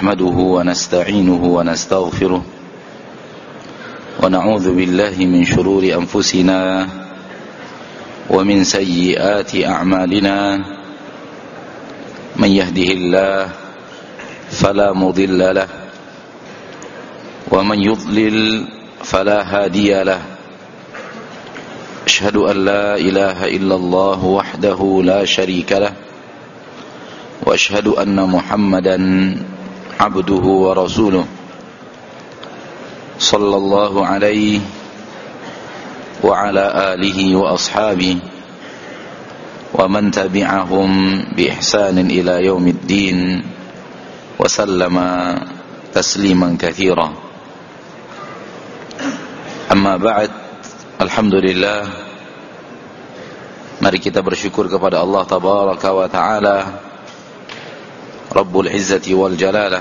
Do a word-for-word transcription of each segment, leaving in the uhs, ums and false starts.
نحمده ونستعينه ونستغفره ونعوذ بالله من شرور أنفسنا ومن سيئات أعمالنا من يهده الله فلا مضل له ومن يضلل فلا هادي له أشهد أن لا إله إلا الله وحده لا شريك له وأشهد أن محمدا عبده ورسوله صلى الله عليه وعلى آله وأصحابه ومن تبعهم بإحسان إلى يوم الدين وسلم تسليما كثيرا. Amma ba'd, alhamdulillah, mari kita bersyukur kepada Allah tabaraka wa ta'ala, Rabbul Izzati wal Jalalah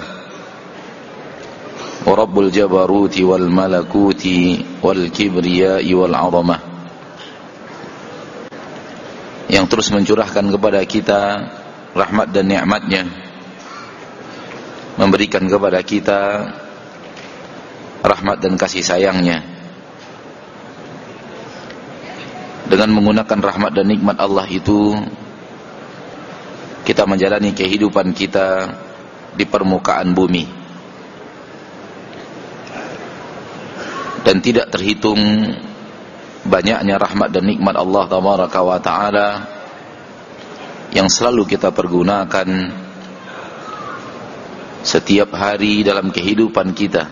wa Rabbul Jabaruti wal Malakuti wal Kibriyai wal Azamah, yang terus mencurahkan kepada kita rahmat dan nikmatnya, memberikan kepada kita rahmat dan kasih sayangnya. Dengan menggunakan rahmat dan nikmat Allah itu, kita menjalani kehidupan kita di permukaan bumi, dan tidak terhitung banyaknya rahmat dan nikmat Allah tabaraka wa ta'ala yang selalu kita pergunakan setiap hari dalam kehidupan kita.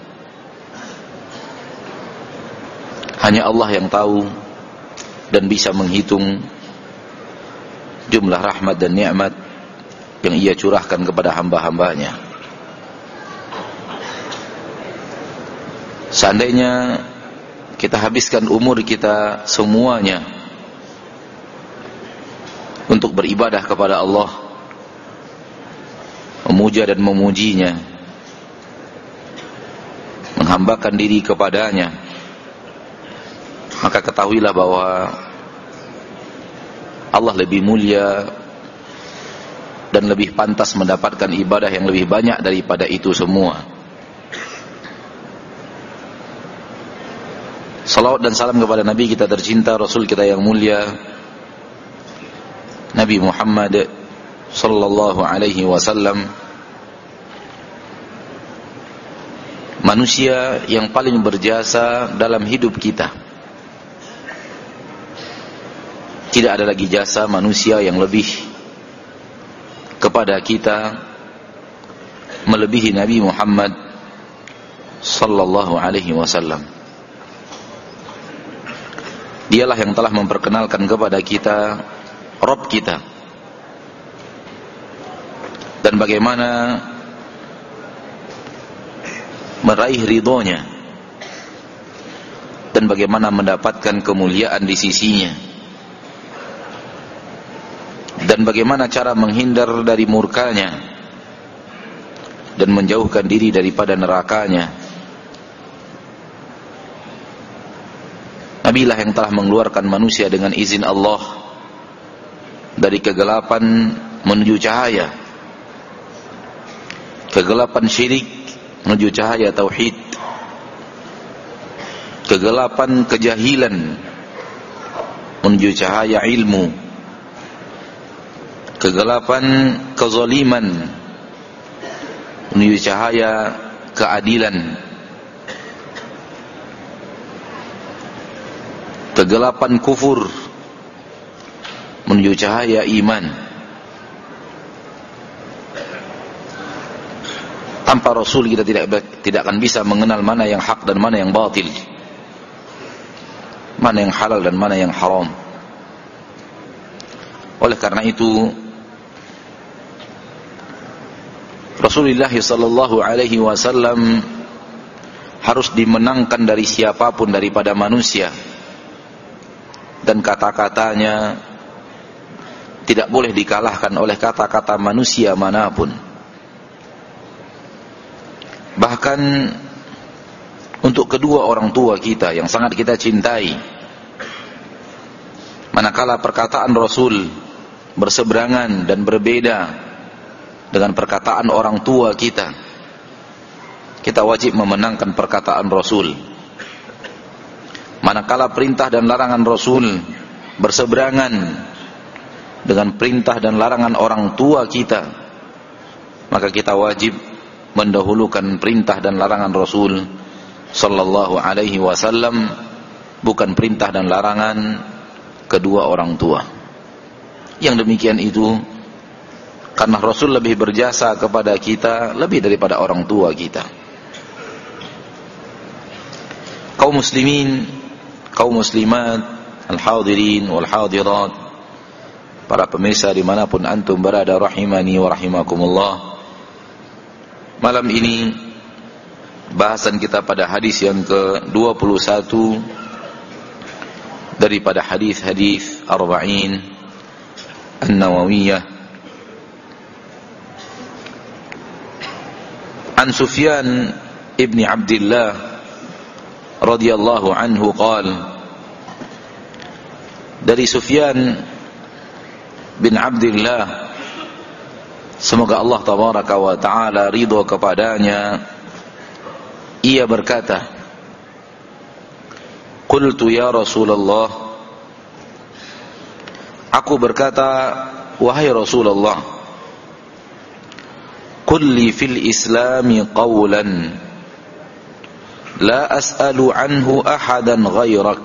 Hanya Allah yang tahu dan bisa menghitung jumlah rahmat dan nikmat yang Ia curahkan kepada hamba-hambanya. Seandainya kita habiskan umur kita semuanya untuk beribadah kepada Allah, memuja dan memujinya, menghambakan diri kepadanya, maka ketahuilah bahwa Allah lebih mulia dan lebih pantas mendapatkan ibadah yang lebih banyak daripada itu semua. Salawat dan salam kepada Nabi kita tercinta, Rasul kita yang mulia, Nabi Muhammad sallallahu alaihi wasallam, manusia yang paling berjasa dalam hidup kita. Tidak ada lagi jasa manusia yang lebih kepada kita melebihi Nabi Muhammad sallallahu alaihi wasallam. Dialah yang telah memperkenalkan kepada kita Rabb kita, dan bagaimana meraih ridhonya, dan bagaimana mendapatkan kemuliaan di sisinya, dan bagaimana cara menghindar dari murkanya dan menjauhkan diri daripada nerakanya. Nabilah yang telah mengeluarkan manusia dengan izin Allah dari kegelapan menuju cahaya, kegelapan syirik menuju cahaya tauhid, kegelapan kejahilan menuju cahaya ilmu, kegelapan kezaliman menuju cahaya keadilan, kegelapan kufur menuju cahaya iman. Tanpa Rasul kita tidak tidak akan bisa mengenal mana yang hak dan mana yang batil, mana yang halal dan mana yang haram. Oleh karena itu, Rasulullah sallallahu alaihi wasallam harus dimenangkan dari siapapun daripada manusia, dan kata-katanya tidak boleh dikalahkan oleh kata-kata manusia manapun. Bahkan untuk kedua orang tua kita yang sangat kita cintai, manakala perkataan Rasul berseberangan dan berbeda dengan perkataan orang tua kita, kita wajib memenangkan perkataan Rasul. Manakala perintah dan larangan Rasul berseberangan dengan perintah dan larangan orang tua kita, maka kita wajib mendahulukan perintah dan larangan Rasul sallallahu alaihi wasallam, bukan perintah dan larangan kedua orang tua. Yang demikian itu karena Rasul lebih berjasa kepada kita lebih daripada orang tua kita. Kaum muslimin, kaum muslimat, al-hadirin wal-hadirat, para pemirsa dimanapun antum berada, rahimani wa rahimakumullah. Malam ini bahasan kita pada hadis yang ke dua puluh satu daripada hadis-hadis arba'in an-nawawiyah. An Sufyan ibn Abdullah radhiyallahu anhu qala, dari Sufyan bin Abdullah, semoga Allah tabaraka wa ta'ala ridha kepadanya, ia berkata, qultu ya Rasulullah, aku berkata, wahai Rasulullah, qul li fil islami qawlan la as'alu anhu ahadan ghairak,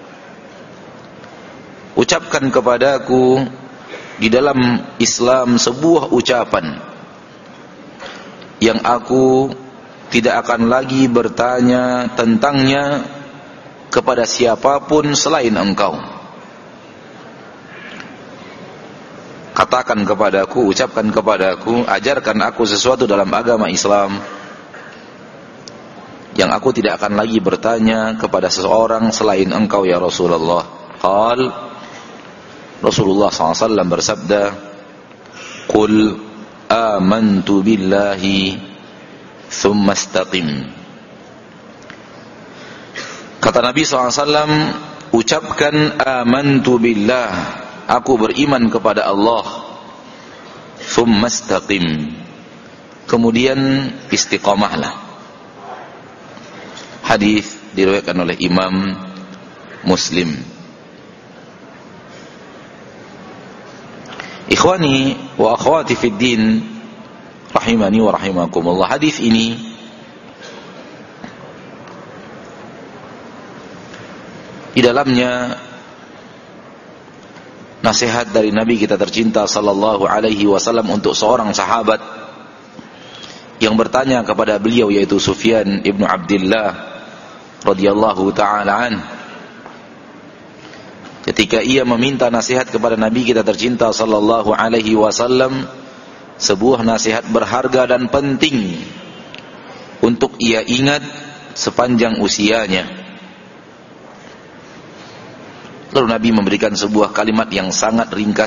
ucapkan kepadaku di dalam Islam sebuah ucapan yang aku tidak akan lagi bertanya tentangnya kepada siapapun selain engkau. Katakan kepadaku, ucapkan kepadaku, ajarkan aku sesuatu dalam agama Islam yang aku tidak akan lagi bertanya kepada seseorang selain engkau ya Rasulullah. Qal, Rasulullah sallallahu alaihi wasallam bersabda, qul amantu billahi thumma istaqim. Kata Nabi sallallahu alaihi wasallam, ucapkan amantu billah, aku beriman kepada Allah, thumma istaqim, kemudian istiqamahlah. Hadis diriwayatkan oleh Imam Muslim. Ikhwani wa akhwati fid din, rahimani wa rahimakumullah. Hadis ini di dalamnya nasihat dari Nabi kita tercinta sallallahu alaihi wasallam untuk seorang sahabat yang bertanya kepada beliau, yaitu Sufyan ibnu Abdullah radhiyallahu ta'ala an, ketika ia meminta nasihat kepada Nabi kita tercinta sallallahu alaihi wasallam, sebuah nasihat berharga dan penting untuk ia ingat sepanjang usianya. Lalu Nabi memberikan sebuah kalimat yang sangat ringkas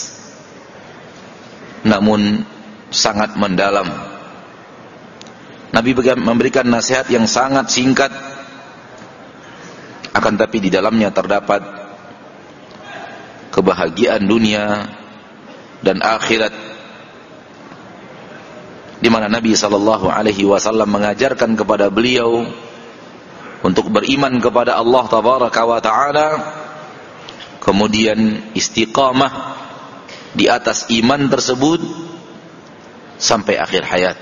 namun sangat mendalam. Nabi memberikan nasihat yang sangat singkat, akan tapi di dalamnya terdapat kebahagiaan dunia dan akhirat, di mana Nabi sallallahu alaihi wasallam mengajarkan kepada beliau untuk beriman kepada Allah tabaraka wa taala, kemudian istiqamah di atas iman tersebut sampai akhir hayat.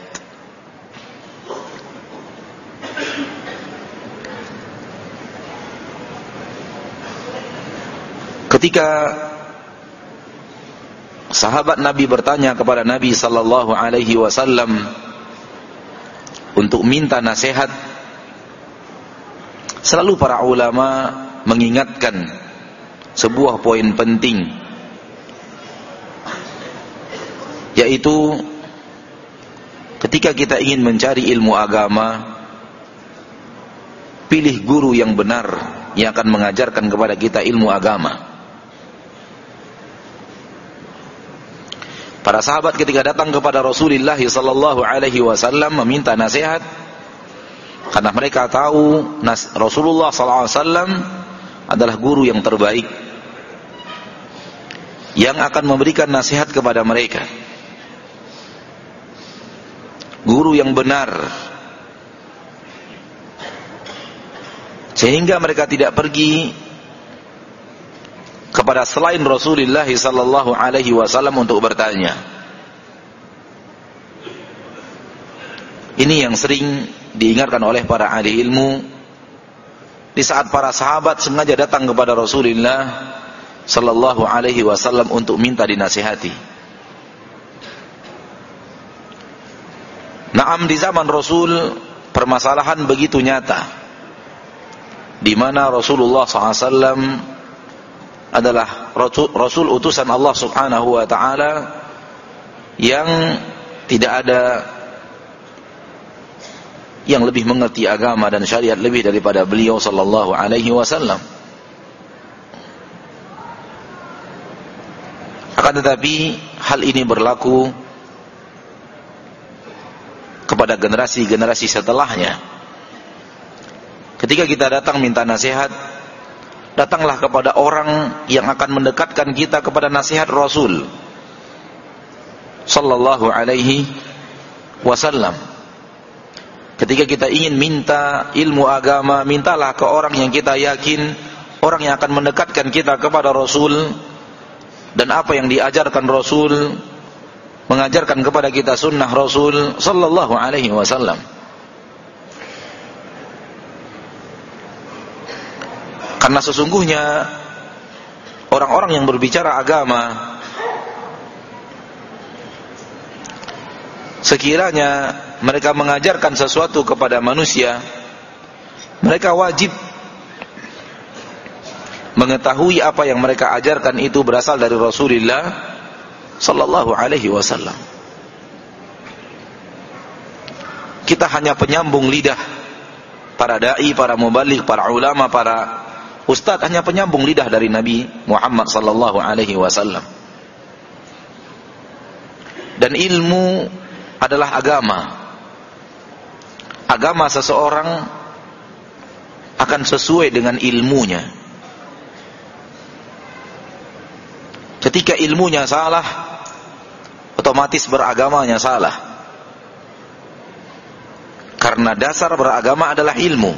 Ketika sahabat Nabi bertanya kepada Nabi sallallahu alaihi wasallam untuk minta nasihat, selalu para ulama mengingatkan sebuah poin penting, yaitu ketika kita ingin mencari ilmu agama, pilih guru yang benar yang akan mengajarkan kepada kita ilmu agama. Para sahabat ketika datang kepada Rasulullah sallallahu alaihi wasallam meminta nasihat, karena mereka tahu Rasulullah sallallahu alaihi wasallam adalah guru yang terbaik yang akan memberikan nasihat kepada mereka, guru yang benar sehingga mereka tidak pergi kepada selain Rasulullah sallallahu alaihi wasallam untuk bertanya. Ini yang sering diingatkan oleh para ahli ilmu di saat para sahabat sengaja datang kepada Rasulullah sallallahu alaihi wasallam untuk minta dinasihati. Naam, di zaman Rasul permasalahan begitu nyata, di mana Rasulullah sallallahu alaihi wasallam adalah Rasul, Rasul utusan Allah subhanahu wa ta'ala yang tidak ada yang lebih mengerti agama dan syariat lebih daripada beliau sallallahu alaihi wasallam. Akan tetapi hal ini berlaku kepada generasi-generasi setelahnya. Ketika kita datang minta nasihat, datanglah kepada orang yang akan mendekatkan kita kepada nasihat Rasul sallallahu alaihi wasallam. Ketika kita ingin minta ilmu agama, mintalah ke orang yang kita yakin, orang yang akan mendekatkan kita kepada Rasul dan apa yang diajarkan Rasul, mengajarkan kepada kita sunnah Rasul sallallahu alaihi wasallam. Karena sesungguhnya orang-orang yang berbicara agama, sekiranya mereka mengajarkan sesuatu kepada manusia, mereka wajib mengetahui apa yang mereka ajarkan itu berasal dari Rasulullah sallallahu alaihi wasallam. Kita hanya penyambung lidah. Para dai, para mubaligh, para ulama, para ustadz hanya penyambung lidah dari Nabi Muhammad sallallahu alaihi wasallam. Dan ilmu adalah agama. Agama seseorang akan sesuai dengan ilmunya. Ketika ilmunya salah, otomatis beragamanya salah. Karena dasar beragama adalah ilmu.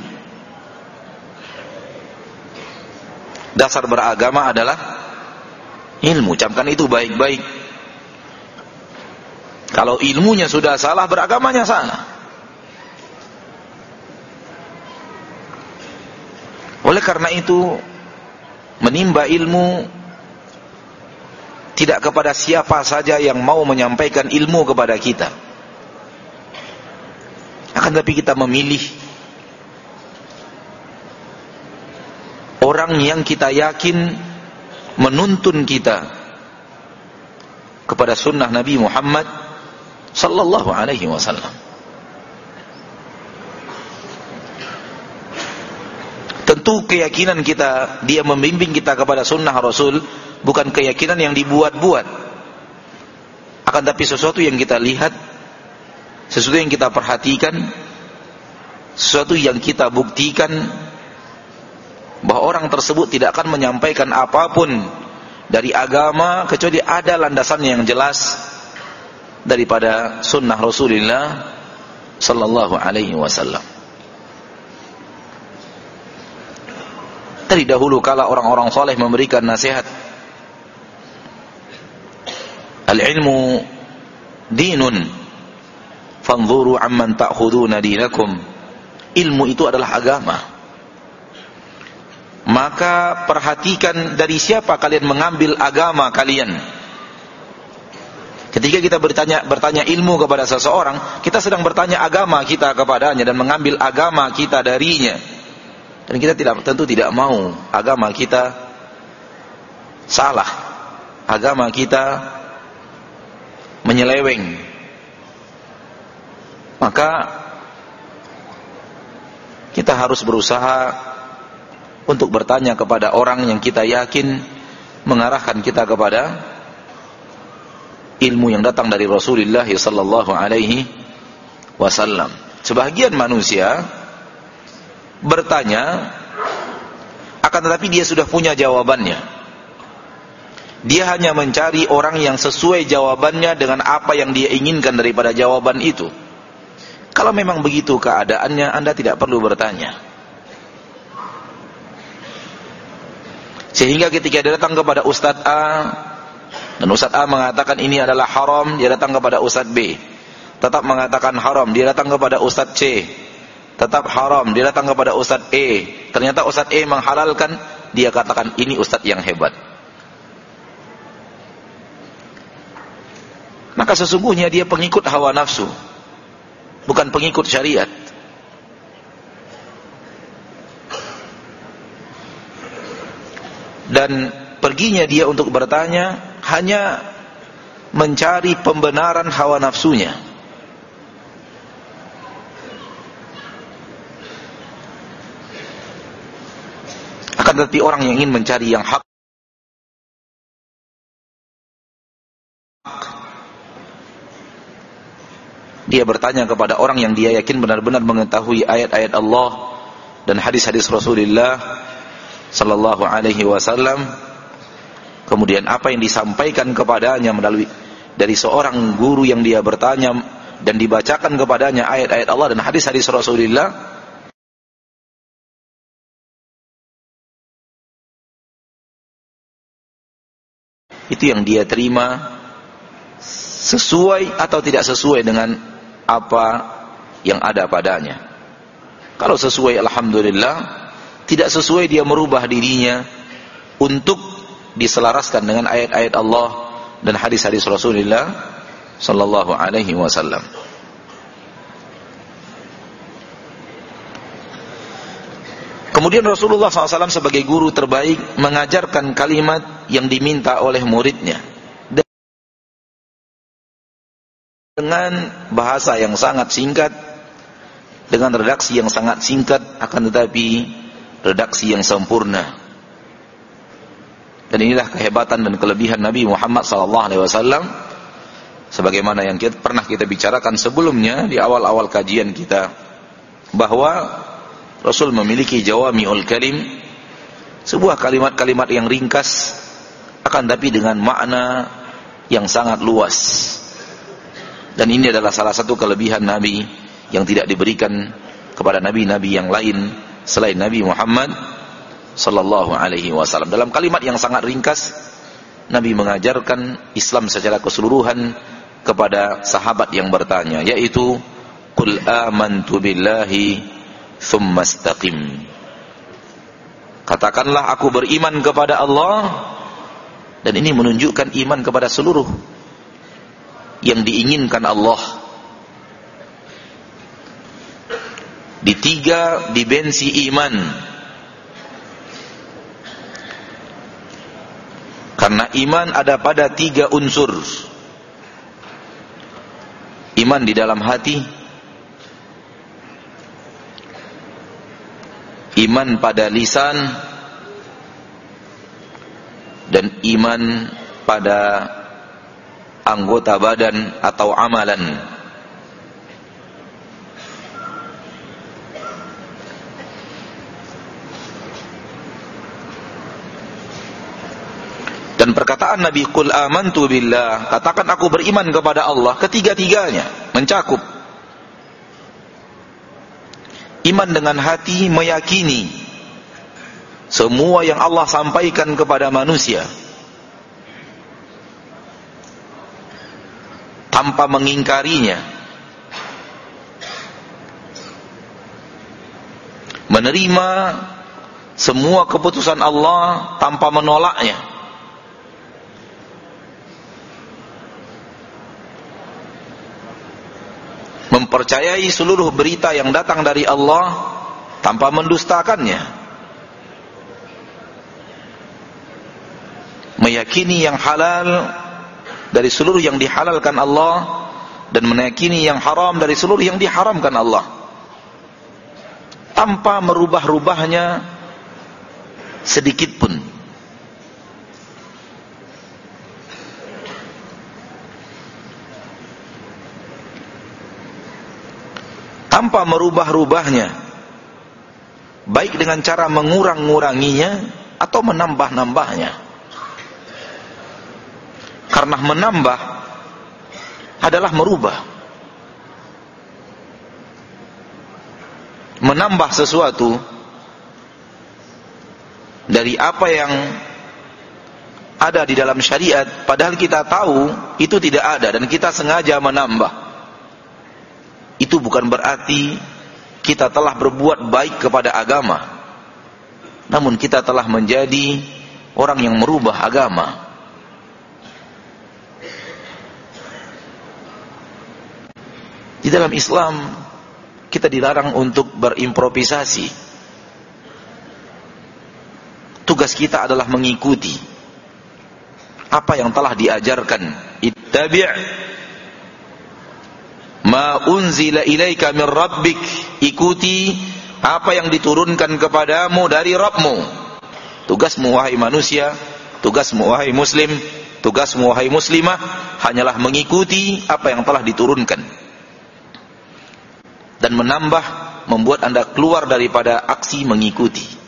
Dasar beragama adalah ilmu. Camkan itu baik-baik. Kalau ilmunya sudah salah, beragamanya salah. Oleh karena itu, menimba ilmu tidak kepada siapa saja yang mau menyampaikan ilmu kepada kita. Akan tapi kita memilih orang yang kita yakin menuntun kita kepada sunnah Nabi Muhammad sallallahu alaihi wasallam. Tentu keyakinan kita, dia membimbing kita kepada sunnah Rasul, bukan keyakinan yang dibuat-buat. Akan tapi sesuatu yang kita lihat, sesuatu yang kita perhatikan, sesuatu yang kita buktikan bahwa orang tersebut tidak akan menyampaikan apapun dari agama kecuali ada landasannya yang jelas daripada sunnah Rasulullah sallallahu alaihi wasallam. Dari dahulu kala orang-orang saleh memberikan nasihat, al-ilmu dinun fanzuru amman ta'khuduna dinakum. Ilmu itu adalah agama. Maka perhatikan dari siapa kalian mengambil agama kalian. Ketika kita bertanya bertanya ilmu kepada seseorang, kita sedang bertanya agama kita kepadanya dan mengambil agama kita darinya. Dan kita tidak tentu tidak mau agama kita salah, agama kita menyeleweng. Maka kita harus berusaha untuk bertanya kepada orang yang kita yakin mengarahkan kita kepada ilmu yang datang dari Rasulullah sallallahu alaihi wasallam. Sebahagian manusia bertanya, akan tetapi dia sudah punya jawabannya. Dia hanya mencari orang yang sesuai jawabannya dengan apa yang dia inginkan daripada jawaban itu. Kalau memang begitu keadaannya, Anda tidak perlu bertanya. Sehingga ketika dia datang kepada Ustadz A, dan Ustadz A mengatakan ini adalah haram, dia datang kepada Ustadz B, tetap mengatakan haram. Dia datang kepada Ustadz C, tetap haram. Dia datang kepada Ustadz E, ternyata Ustadz E menghalalkan, dia katakan ini Ustadz yang hebat. Maka sesungguhnya dia pengikut hawa nafsu, bukan pengikut syariat. Dan perginya dia untuk bertanya hanya mencari pembenaran hawa nafsunya. Akan tetapi orang yang ingin mencari yang hak, dia bertanya kepada orang yang dia yakin benar-benar mengetahui ayat-ayat Allah dan hadis-hadis Rasulullah sallallahu alaihi wasallam. Kemudian apa yang disampaikan kepadanya melalui dari seorang guru yang dia bertanya dan dibacakan kepadanya ayat-ayat Allah dan hadis-hadis Rasulullah, itu yang dia terima, sesuai atau tidak sesuai dengan apa yang ada padanya. Kalau sesuai, alhamdulillah. Tidak sesuai, dia merubah dirinya untuk diselaraskan dengan ayat-ayat Allah dan hadis-hadis Rasulullah sallallahu alaihi wasallam. Kemudian Rasulullah shallallahu alaihi wasallam sebagai guru terbaik mengajarkan kalimat yang diminta oleh muridnya dengan bahasa yang sangat singkat, dengan redaksi yang sangat singkat, akan tetapi redaksi yang sempurna. Dan inilah kehebatan dan kelebihan Nabi Muhammad sallallahu alaihi wasallam, sebagaimana yang kita, pernah kita bicarakan sebelumnya di awal-awal kajian kita, bahwa Rasul memiliki jawami'ul kalim, sebuah kalimat-kalimat yang ringkas akan tapi dengan makna yang sangat luas. Dan ini adalah salah satu kelebihan Nabi yang tidak diberikan kepada nabi-nabi yang lain selain Nabi Muhammad sallallahu alaihi wasallam. Dalam kalimat yang sangat ringkas, Nabi mengajarkan Islam secara keseluruhan kepada sahabat yang bertanya, yaitu qul amantu billahi tsumma istaqim. Katakanlah aku beriman kepada Allah, dan ini menunjukkan iman kepada seluruh yang diinginkan Allah. Di tiga dimensi iman, karena iman ada pada tiga unsur: iman di dalam hati, iman pada lisan, dan iman pada anggota badan atau amalan. Dan perkataan Nabi qul amantu billah, katakan aku beriman kepada Allah, ketiga-tiganya mencakup. Iman dengan hati, meyakini semua yang Allah sampaikan kepada manusia tanpa mengingkarinya, menerima semua keputusan Allah tanpa menolaknya, mempercayai seluruh berita yang datang dari Allah tanpa mendustakannya, meyakini yang halal dari seluruh yang dihalalkan Allah, dan meyakini yang haram dari seluruh yang diharamkan Allah, tanpa merubah-rubahnya sedikit pun. Tanpa merubah-rubahnya, baik dengan cara mengurang-nguranginya atau menambah-nambahnya. Karena menambah adalah merubah. Menambah sesuatu dari apa yang ada di dalam syariat, padahal kita tahu itu tidak ada dan kita sengaja menambah, itu bukan berarti kita telah berbuat baik kepada agama, namun kita telah menjadi orang yang merubah agama. Di dalam Islam kita dilarang untuk berimprovisasi. Tugas kita adalah mengikuti apa yang telah diajarkan. Ittabi' ma unzila ilaika min rabbik, ikuti apa yang diturunkan kepadamu dari Rabbmu. Tugasmu wahai manusia, tugasmu wahai muslim, tugasmu wahai muslimah hanyalah mengikuti apa yang telah diturunkan, dan menambah, membuat Anda keluar daripada aksi mengikuti.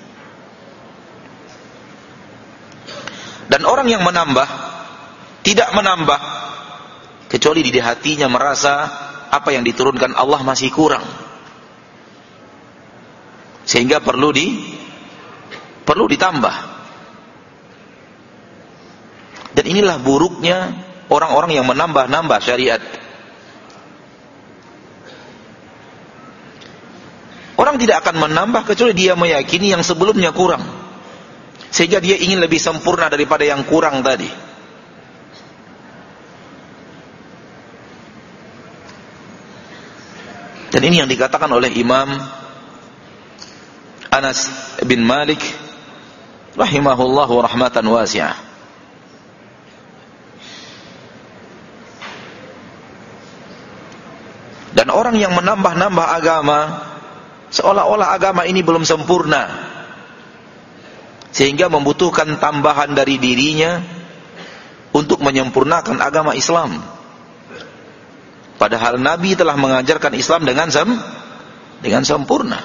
Dan orang yang menambah tidak menambah kecuali di hatinya merasa apa yang diturunkan Allah masih kurang, sehingga perlu di perlu ditambah. Dan inilah buruknya orang-orang yang menambah-nambah syariat. Orang tidak akan menambah kecuali dia meyakini yang sebelumnya kurang, sehingga dia ingin lebih sempurna daripada yang kurang tadi. Dan ini yang dikatakan oleh Imam Anas bin Malik rahimahullahu rahmatan wasi'ah. Dan orang yang menambah-nambah agama, seolah-olah agama ini belum sempurna, sehingga membutuhkan tambahan dari dirinya untuk menyempurnakan agama Islam. Padahal Nabi telah mengajarkan Islam dengan sem dengan sempurna.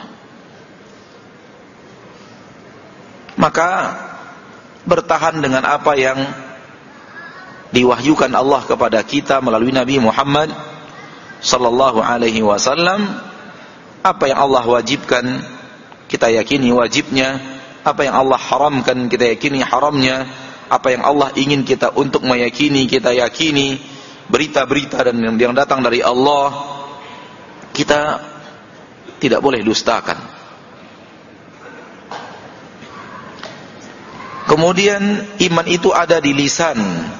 Maka bertahan dengan apa yang diwahyukan Allah kepada kita melalui Nabi Muhammad sallallahu alaihi wasallam. Apa yang Allah wajibkan kita yakini wajibnya, apa yang Allah haramkan kita yakini haramnya, apa yang Allah ingin kita untuk meyakini kita yakini, berita-berita dan yang datang dari Allah kita tidak boleh dustakan. Kemudian iman itu ada di lisan,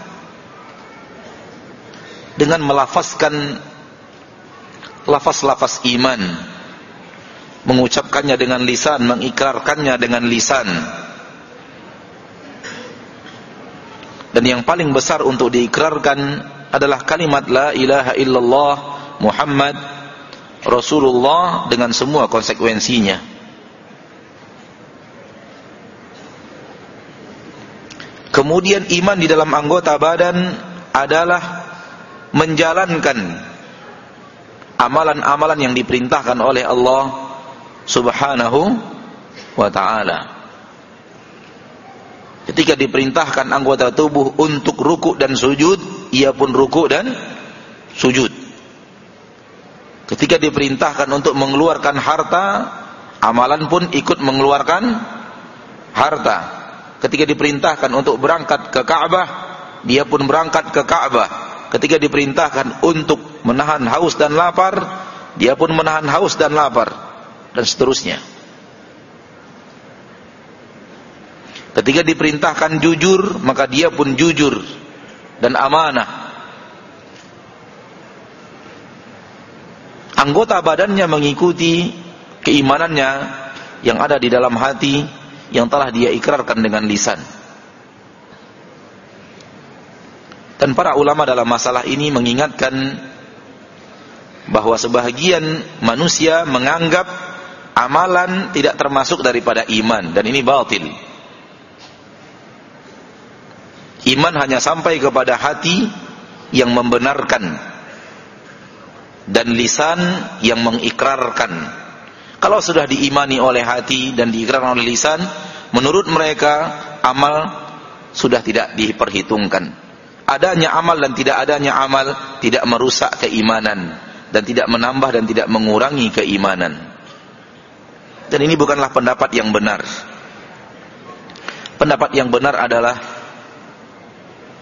dengan melafazkan lafaz-lafaz iman, mengucapkannya dengan lisan, mengikrarkannya dengan lisan. Dan yang paling besar untuk diikrarkan adalah kalimat la ilaha illallah Muhammad Rasulullah dengan semua konsekuensinya. Kemudian iman di dalam anggota badan adalah menjalankan amalan-amalan yang diperintahkan oleh Allah Subhanahu wa ta'ala. Ketika diperintahkan anggota tubuh untuk ruku dan sujud, ia pun ruku dan sujud. Ketika diperintahkan untuk mengeluarkan harta, amalan pun ikut mengeluarkan harta. Ketika diperintahkan untuk berangkat ke Ka'bah, dia pun berangkat ke Ka'bah. Ketika diperintahkan untuk menahan haus dan lapar, dia pun menahan haus dan lapar, dan seterusnya. Ketika diperintahkan jujur, maka dia pun jujur dan amanah. Anggota badannya mengikuti keimanannya yang ada di dalam hati, yang telah dia ikrarkan dengan lisan. Dan para ulama dalam masalah ini mengingatkan bahwa sebahagian manusia menganggap amalan tidak termasuk daripada iman, dan ini batil. Iman hanya sampai kepada hati yang membenarkan dan lisan yang mengikrarkan. Kalau sudah diimani oleh hati dan diikrarkan oleh lisan, menurut mereka amal sudah tidak diperhitungkan. Adanya amal dan tidak adanya amal tidak merusak keimanan, dan tidak menambah dan tidak mengurangi keimanan. Dan ini bukanlah pendapat yang benar. Pendapat yang benar adalah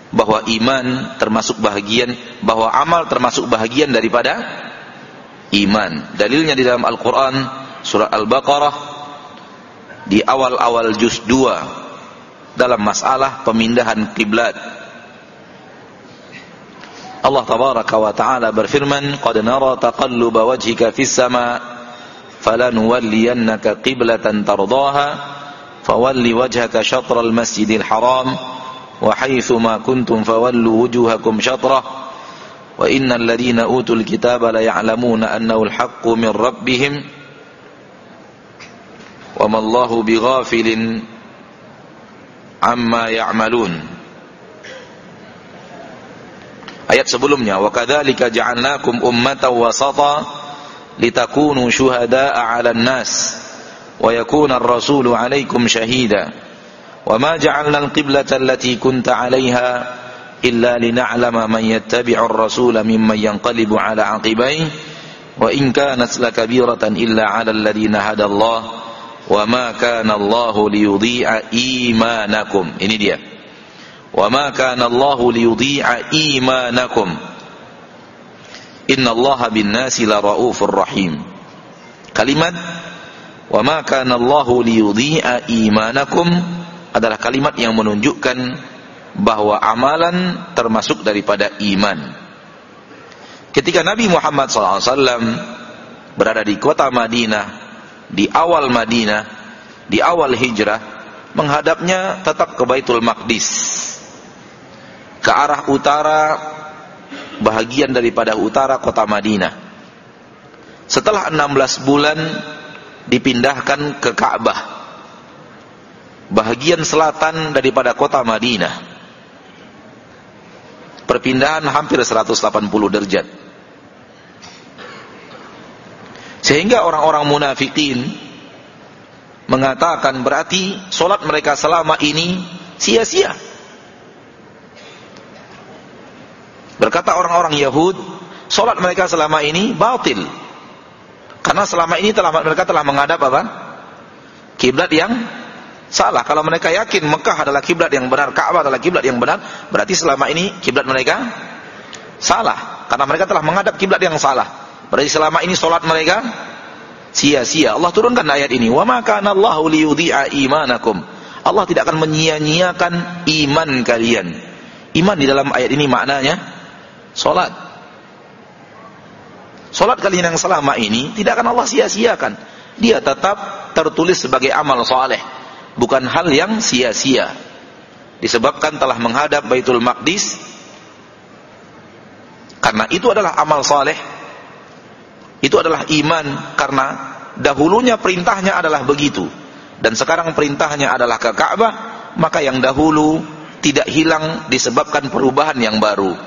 bahwa iman termasuk bahagian, bahwa amal termasuk bahagian daripada iman. Dalilnya di dalam Al-Quran surah Al-Baqarah di awal-awal juz dua dalam masalah pemindahan kiblat. Allah tabaraka wa ta'ala berfirman, qad nara taqalluba wajhika fis sama' falanuwalliyannaka qiblatan tardaha fawalli wajhaka syatral masjidil haram wa haitsu ma kuntum fawallu wujuhakum syatrah wa innal ladzina utul kitaba la ya'lamuna annahu al-haqqu min rabbihim wa ma Allahu bighafilin amma ya'malun. Ayat sebelumnya, wa kadzalika ja'alnakum ummatan wasata litakunu syuhada'a 'alan nas wa yakuna ar-rasulu 'alaikum syahida wa ma ja'alna al-qiblata allati kunta 'alaiha illa lina'lama man yattabi'u ar-rasula mimman yanqalibu 'ala 'aqibaihi wa in kanat lakabiratan illa 'ala alladhina hada Allah wa ma kana Allahu liyudhi'a imanakum. Ini dia. Wa ma kana Allahu liyudhi'a imanakum. Innallaha bin-nasi laraufur rahim. Kalimat wa ma kana Allahu liyudhi'a imanakum adalah kalimat yang menunjukkan bahwa amalan termasuk daripada iman. Ketika Nabi Muhammad sallallahu alaihi wasallam berada di kota Madinah, di awal Madinah, di awal hijrah, menghadapnya tetap ke Baitul Maqdis, ke arah utara, bahagian daripada utara kota Madinah. Setelah enam belas bulan dipindahkan ke Ka'bah, bahagian selatan daripada kota Madinah. Perpindahan hampir seratus delapan puluh derajat. Sehingga orang-orang munafikin mengatakan berarti solat mereka selama ini sia-sia. Berkata orang-orang Yahud, solat mereka selama ini batil. Karena selama ini telah mereka telah menghadap apa? Kiblat yang salah. Kalau mereka yakin Mekah adalah kiblat yang benar, Ka'bah adalah kiblat yang benar, berarti selama ini kiblat mereka salah. Karena mereka telah menghadap kiblat yang salah. Berarti selama ini solat mereka sia-sia. Allah turunkan ayat ini, wa ma kana Allahu liyudhi'a imanakum. Allah tidak akan menyia-nyiakan iman kalian. Iman di dalam ayat ini maknanya solat. Solat kalian yang selama ini tidak akan Allah sia-siakan. Dia tetap tertulis sebagai amal saleh, bukan hal yang sia-sia. Disebabkan telah menghadap Baitul Maqdis, karena itu adalah amal saleh, itu adalah iman. Karena dahulunya perintahnya adalah begitu, dan sekarang perintahnya adalah ke Ka'bah, maka yang dahulu tidak hilang disebabkan perubahan yang baru.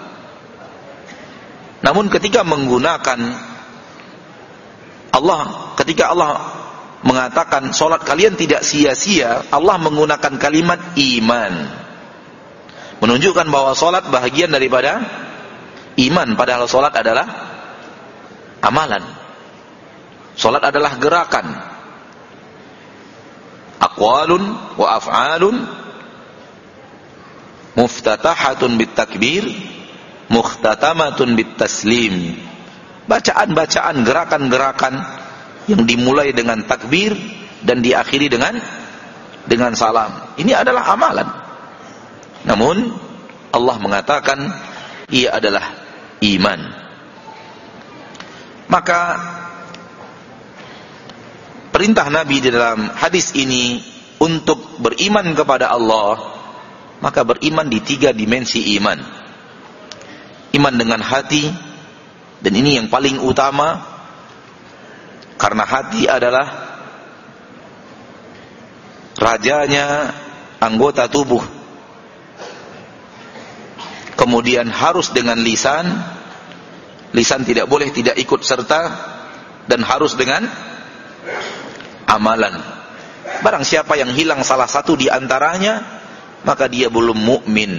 Namun ketika menggunakan Allah, ketika Allah mengatakan solat kalian tidak sia-sia, Allah menggunakan kalimat iman, menunjukkan bahwa solat bahagian daripada iman. Padahal solat adalah amalan. Solat adalah gerakan, aqwalun wa af'alun muftatahatun bitakbir mukhtatamatun bitaslim. Bacaan-bacaan, gerakan-gerakan yang dimulai dengan takbir dan diakhiri dengan dengan salam. Ini adalah amalan. Namun Allah mengatakan ia adalah iman. Maka perintah Nabi di dalam hadis ini untuk beriman kepada Allah, maka beriman di tiga dimensi iman. Iman dengan hati, dan ini yang paling utama, karena hati adalah rajanya anggota tubuh. Kemudian harus dengan lisan, lisan tidak boleh tidak ikut serta, dan harus dengan amalan. Barang siapa yang hilang salah satu di antaranya, maka dia belum mukmin.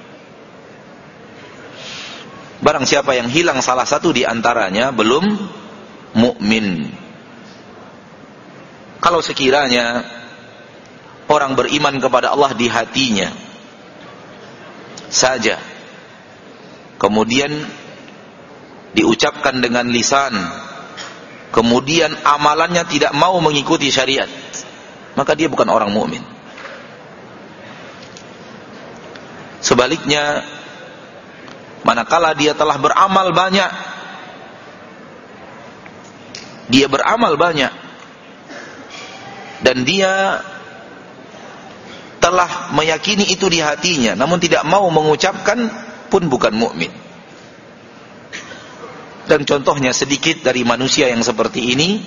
Barang siapa yang hilang salah satu di antaranya belum mukmin. Kalau sekiranya orang beriman kepada Allah di hatinya, saja, kemudian diucapkan dengan lisan, kemudian amalannya tidak mau mengikuti syariat, maka dia bukan orang mukmin. Sebaliknya, manakala dia telah beramal banyak, dia beramal banyak dan dia telah meyakini itu di hatinya, namun tidak mau mengucapkan, pun bukan mukmin. Dan contohnya sedikit dari manusia yang seperti ini,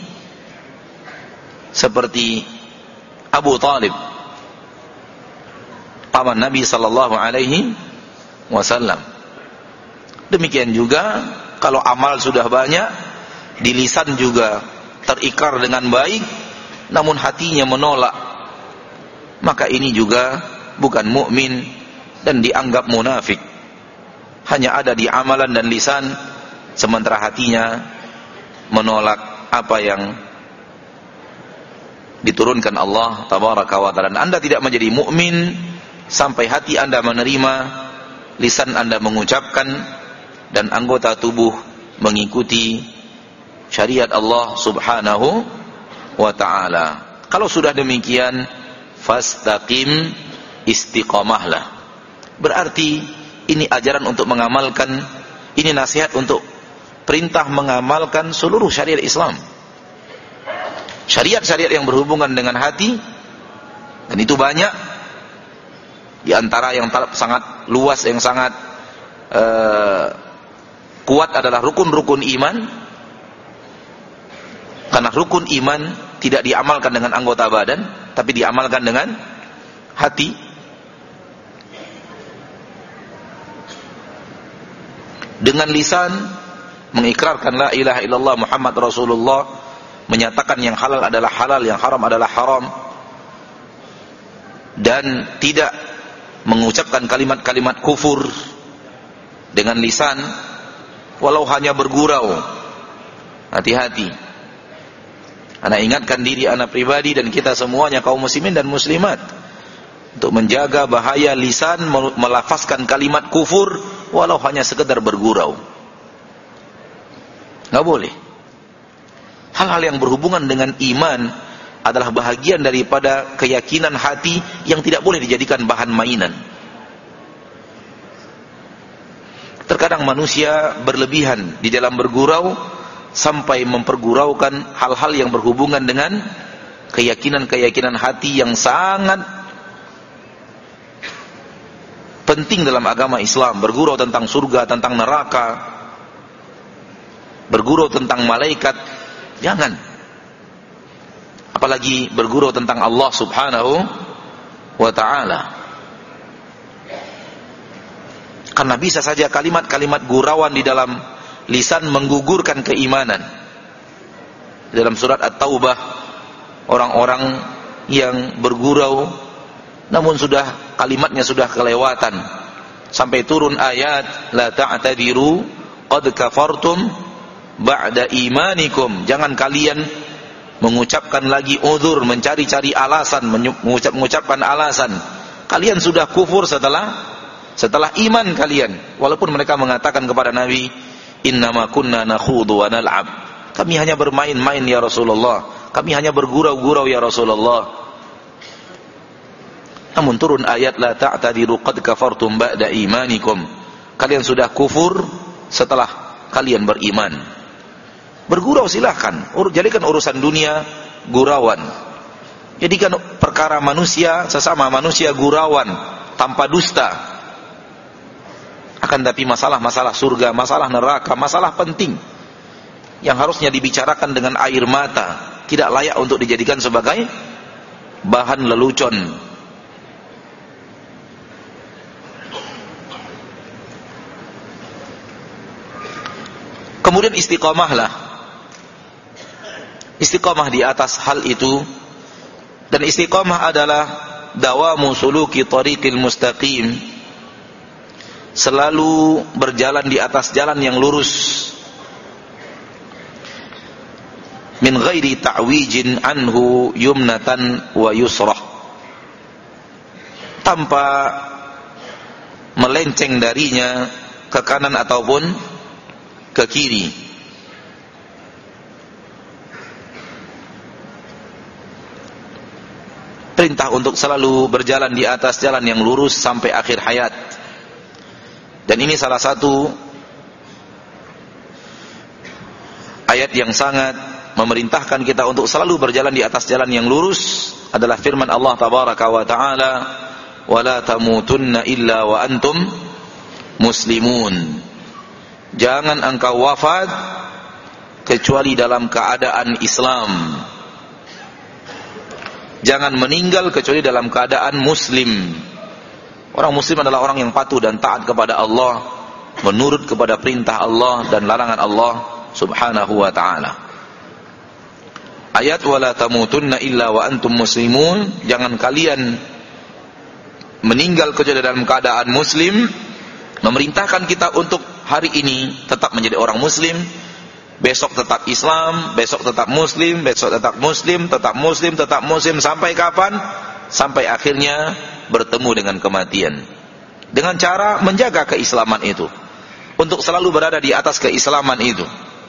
seperti Abu Talib, paman Nabi sallallahu alaihi wasallam. Demikian juga kalau amal sudah banyak, di lisan juga terikrar dengan baik, namun hatinya menolak, maka ini juga bukan mukmin dan dianggap munafik. Hanya ada di amalan dan lisan, sementara hatinya menolak apa yang diturunkan Allah tabaraka wa ta'ala. Anda tidak menjadi mukmin sampai hati Anda menerima, lisan Anda mengucapkan, dan anggota tubuh mengikuti syariat Allah subhanahu wa ta'ala. Kalau sudah demikian, fastaqim, istiqamahlah. Berarti ini ajaran untuk mengamalkan, ini nasihat untuk perintah mengamalkan seluruh syariat Islam. Syariat-syariat yang berhubungan dengan hati, dan itu banyak. Di antara yang sangat luas, yang sangat uh, kuat adalah rukun-rukun iman. Karena rukun iman tidak diamalkan dengan anggota badan, tapi diamalkan dengan hati. Dengan lisan mengikrarkan la ilaha illallah Muhammad Rasulullah, menyatakan yang halal adalah halal, yang haram adalah haram, dan tidak mengucapkan kalimat-kalimat kufur dengan lisan walau hanya bergurau. Hati-hati. Ana ingatkan diri ana pribadi dan kita semuanya kaum muslimin dan muslimat untuk menjaga bahaya lisan melafazkan kalimat kufur walau hanya sekedar bergurau. Enggak boleh. Hal-hal yang berhubungan dengan iman adalah bahagian daripada keyakinan hati yang tidak boleh dijadikan bahan mainan. Terkadang manusia berlebihan di dalam bergurau sampai memperguraukan hal-hal yang berhubungan dengan keyakinan-keyakinan hati yang sangat penting dalam agama Islam. Bergurau tentang surga, tentang neraka, bergurau tentang malaikat, jangan. Apalagi bergurau tentang Allah subhanahu wa ta'ala. Karena bisa saja kalimat-kalimat gurauan di dalam lisan menggugurkan keimanan. Dalam surat At-Taubah, orang-orang yang bergurau namun sudah kalimatnya sudah kelewatan, sampai turun ayat la ta'tadiru qad kafartum ba'da imanikum. Jangan kalian mengucapkan lagi uzur, mencari-cari alasan, mengucap mengucapkan alasan. Kalian sudah kufur setelah setelah iman kalian. Walaupun mereka mengatakan kepada Nabi, innama kunna nakhudu wa nal'ab. Kami hanya bermain-main ya Rasulullah. Kami hanya bergurau-gurau ya Rasulullah. Namun turun ayat la ta'tadiru qad kafartum ba'da imanikum. Kalian sudah kufur setelah kalian beriman. Bergurau silahkan, jadikan urusan dunia gurauan. Jadikan perkara manusia sesama manusia gurauan tanpa dusta. Akan tapi masalah-masalah surga, masalah neraka, masalah penting yang harusnya dibicarakan dengan air mata, tidak layak untuk dijadikan sebagai bahan lelucon. Kemudian istiqamahlah. Istiqamah di atas hal itu, dan istiqamah adalah dawamu suluki tariqil mustaqim, selalu berjalan di atas jalan yang lurus, min ghairi ta'wijin anhu yumnatan wa yusrah, tanpa melenceng darinya ke kanan ataupun ke kiri. Perintah untuk selalu berjalan di atas jalan yang lurus sampai akhir hayat. Dan ini salah satu ayat yang sangat memerintahkan kita untuk selalu berjalan di atas jalan yang lurus adalah firman Allah tabaraka wa taala, "Wala tamutunna illa wa antum muslimun." Jangan engkau wafat kecuali dalam keadaan Islam. Jangan meninggal kecuali dalam keadaan muslim. Orang muslim adalah orang yang patuh dan taat kepada Allah, menurut kepada perintah Allah dan larangan Allah subhanahu wa ta'ala. Ayat wala tamutunna illa wa antum muslimun, jangan kalian meninggal kecuali dalam keadaan muslim, memerintahkan kita untuk hari ini tetap menjadi orang muslim, besok tetap Islam, besok tetap muslim, besok tetap muslim, tetap muslim, tetap muslim sampai kapan? Sampai akhirnya bertemu dengan kematian. Dengan cara menjaga keislaman itu, untuk selalu berada di atas keislaman itu.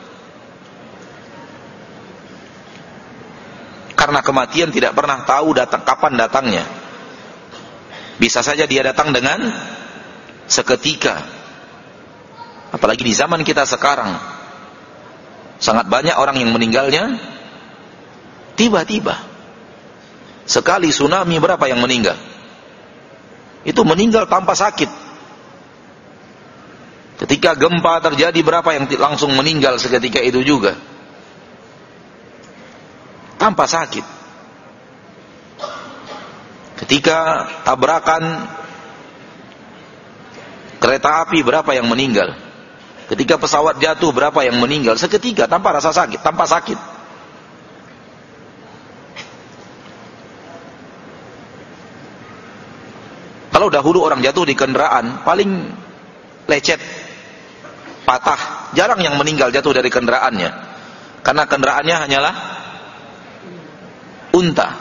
Karena kematian tidak pernah tahu datang kapan datangnya. Bisa saja dia datang dengan seketika. Apalagi di zaman kita sekarang, sangat banyak orang yang meninggalnya tiba-tiba. Sekali tsunami berapa yang meninggal? Itu meninggal tanpa sakit. Ketika gempa terjadi berapa yang langsung meninggal seketika itu juga? Tanpa sakit. Ketika tabrakan kereta api berapa yang meninggal? Ketika pesawat jatuh berapa yang meninggal? Seketika tanpa rasa sakit, tanpa sakit. Kalau dahulu orang jatuh di kendaraan paling lecet, patah, jarang yang meninggal jatuh dari kendaraannya. Karena kendaraannya hanyalah unta.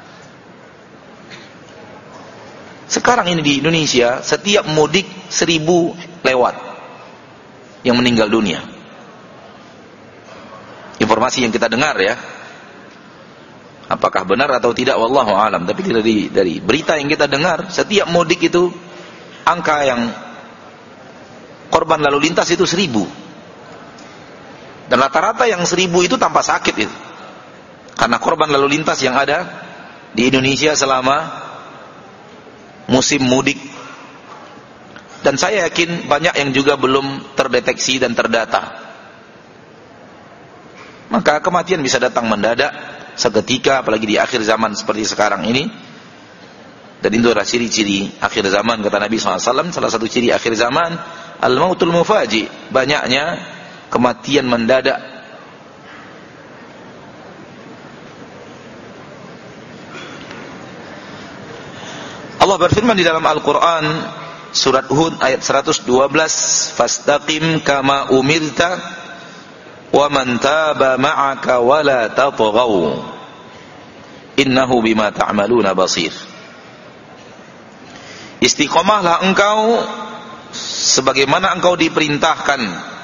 Sekarang ini di Indonesia setiap mudik seribu lewat yang meninggal dunia. Informasi yang kita dengar ya. Apakah benar atau tidak wallahu alam, tapi dari dari berita yang kita dengar setiap mudik itu angka yang korban lalu lintas itu seribu. Dan rata-rata yang seribu itu tanpa sakit itu. Karena korban lalu lintas yang ada di Indonesia selama musim mudik. Dan saya yakin banyak yang juga belum terdeteksi dan terdata. Maka kematian bisa datang mendadak seketika, apalagi di akhir zaman seperti sekarang ini. Dan itu adalah ciri-ciri akhir zaman, kata Nabi shallallahu alaihi wasallam. Salah satu ciri akhir zaman al-mautul mufaji, banyaknya kematian mendadak. Allah berfirman di dalam Al-Quran surat Hud ayat seratus dua belas, fastaqim kama umirta wa man taba ma'aka wa la tatghaw innahu bima ta'maluna basir. Istiqomahlah engkau sebagaimana engkau diperintahkan,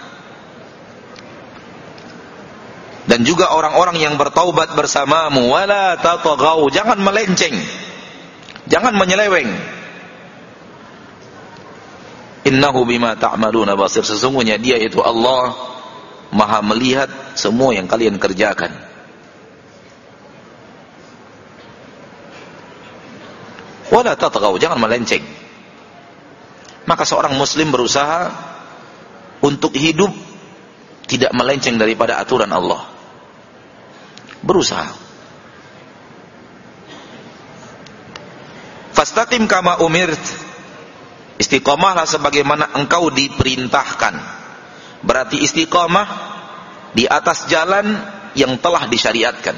dan juga orang-orang yang bertaubat bersamamu, wa la tatghaw, jangan melenceng, jangan menyeleweng. Innahu bima ta'maluna basir, sesungguhnya dia itu Allah Maha melihat semua yang kalian kerjakan. Wala tatghaw, jangan melenceng. Maka seorang muslim berusaha untuk hidup tidak melenceng daripada aturan Allah. Berusaha. Fastaqim kama umirt, istiqomahlah sebagaimana engkau diperintahkan. Berarti istiqomah di atas jalan yang telah disyariatkan.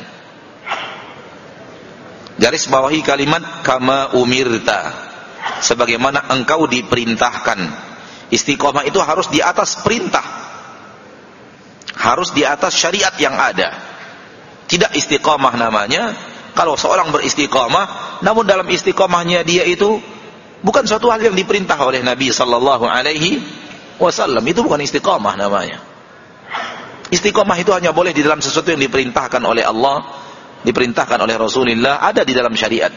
Garis bawahi kalimat kama umirta, sebagaimana engkau diperintahkan. Istiqomah itu harus di atas perintah, harus di atas syariat yang ada. Tidak istiqomah namanya kalau seorang beristiqomah namun dalam istiqomahnya dia itu bukan suatu hal yang diperintah oleh Nabi sallallahu alaihi wasallam. Itu bukan istiqamah namanya. Istiqamah itu hanya boleh di dalam sesuatu yang diperintahkan oleh Allah, diperintahkan oleh Rasulullah, ada di dalam syariat.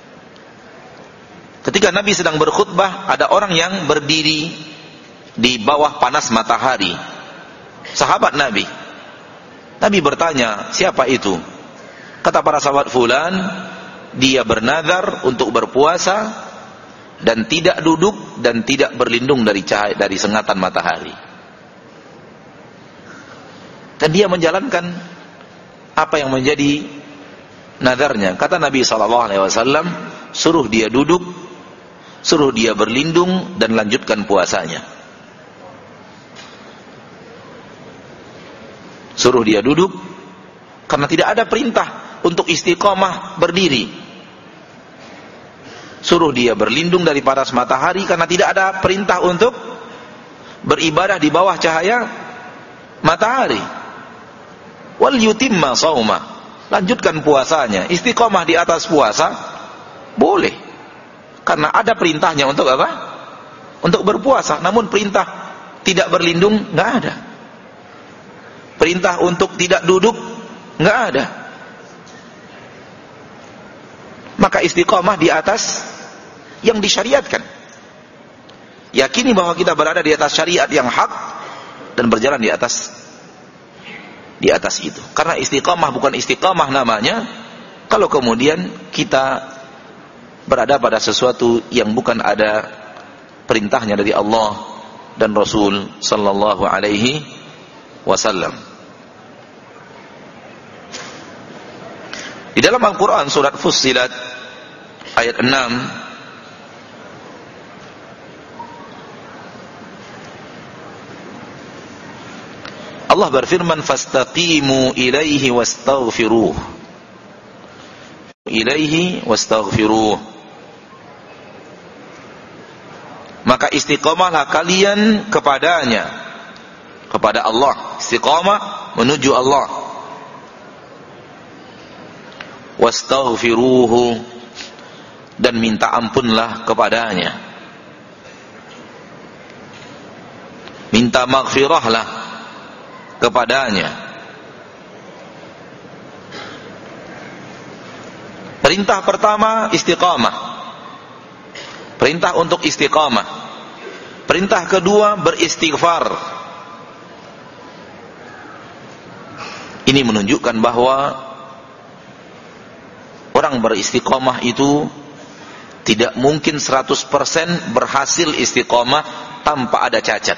Ketika Nabi sedang berkhutbah, ada orang yang berdiri di bawah panas matahari. Sahabat Nabi. Nabi bertanya, siapa itu? Kata para sahabat, fulan, dia bernazar untuk berpuasa dan tidak duduk dan tidak berlindung dari cahaya, dari sengatan matahari. Dan dia menjalankan apa yang menjadi nazarnya. Kata Nabi sallallahu alaihi wasallam, suruh dia duduk, suruh dia berlindung dan lanjutkan puasanya. Suruh dia duduk karena tidak ada perintah untuk istiqamah berdiri. Suruh dia berlindung dari panas matahari karena tidak ada perintah untuk beribadah di bawah cahaya matahari. Wal yutimma shauma, lanjutkan puasanya. Istiqamah di atas puasa boleh, karena ada perintahnya untuk apa? Untuk berpuasa. Namun perintah tidak berlindung nggak ada. Perintah untuk tidak duduk nggak ada. Maka istiqamah di atas yang disyariatkan. Yakini bahwa kita berada di atas syariat yang hak dan berjalan di atas di atas itu. Karena istiqamah bukan istiqamah namanya kalau kemudian kita berada pada sesuatu yang bukan ada perintahnya dari Allah dan Rasul sallallahu alaihi wasallam. Di dalam Al-Quran surat Fussilat ayat enam, Allah berfirman, fastaqimu ilaihi wastaghfiruh, ilaihi wastaghfiruh, maka istiqamahlah kalian kepadanya, kepada Allah. Istiqamah menuju Allah. Wastaghfiruhu, dan minta ampunlah kepadanya. Minta maghfirahlah kepadanya. Perintah pertama istiqamah. Perintah untuk istiqamah. Perintah kedua beristighfar. Ini menunjukkan bahwa orang beristiqamah itu tidak mungkin seratus persen berhasil istiqamah tanpa ada cacat,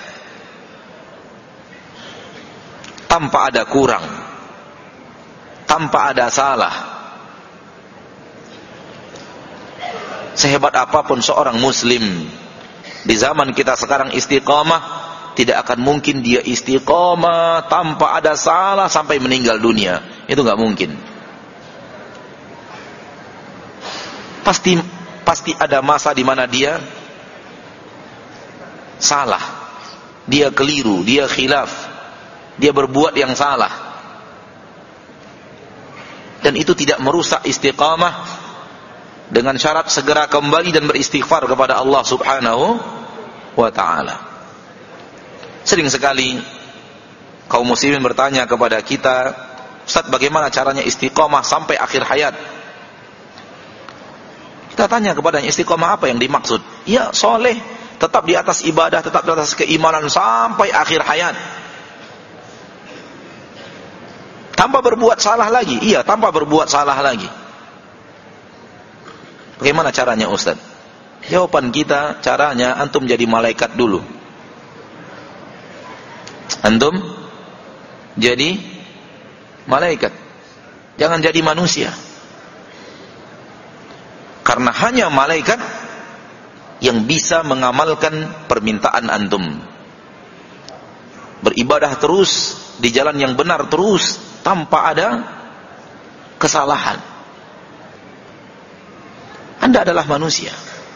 tanpa ada kurang, tanpa ada salah. Sehebat apapun seorang muslim di zaman kita sekarang istiqamah, tidak akan mungkin dia istiqamah tanpa ada salah sampai meninggal dunia. Itu nggak mungkin. Pasti pasti ada masa di mana dia salah, dia keliru, dia khilaf, dia berbuat yang salah. Dan itu tidak merusak istiqamah dengan syarat segera kembali dan beristighfar kepada Allah Subhanahu wa ta'ala. Sering sekali kaum muslimin bertanya kepada kita, Ustaz, bagaimana caranya istiqamah sampai akhir hayat? Kita tanya kepadanya, istiqamah apa yang dimaksud? Ya, soleh, tetap di atas ibadah, tetap di atas keimanan sampai akhir hayat. Tanpa berbuat salah lagi? Iya, tanpa berbuat salah lagi. Bagaimana caranya, Ustaz? Jawaban kita, caranya antum jadi malaikat dulu. Antum jadi malaikat, jangan jadi manusia. Karena hanya malaikat yang bisa mengamalkan permintaan antum. Beribadah terus di jalan yang benar terus tanpa ada kesalahan. Anda adalah manusia.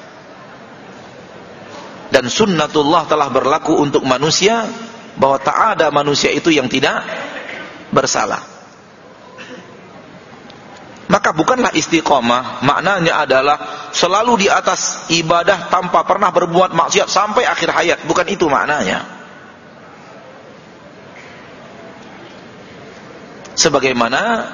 Dan sunnatullah telah berlaku untuk manusia, bahwa tak ada manusia itu yang tidak bersalah. Maka maka bukanlah istiqomah maknanya adalah selalu di atas ibadah tanpa pernah berbuat maksiat sampai akhir hayat. Bukan itu maknanya. Sebagaimana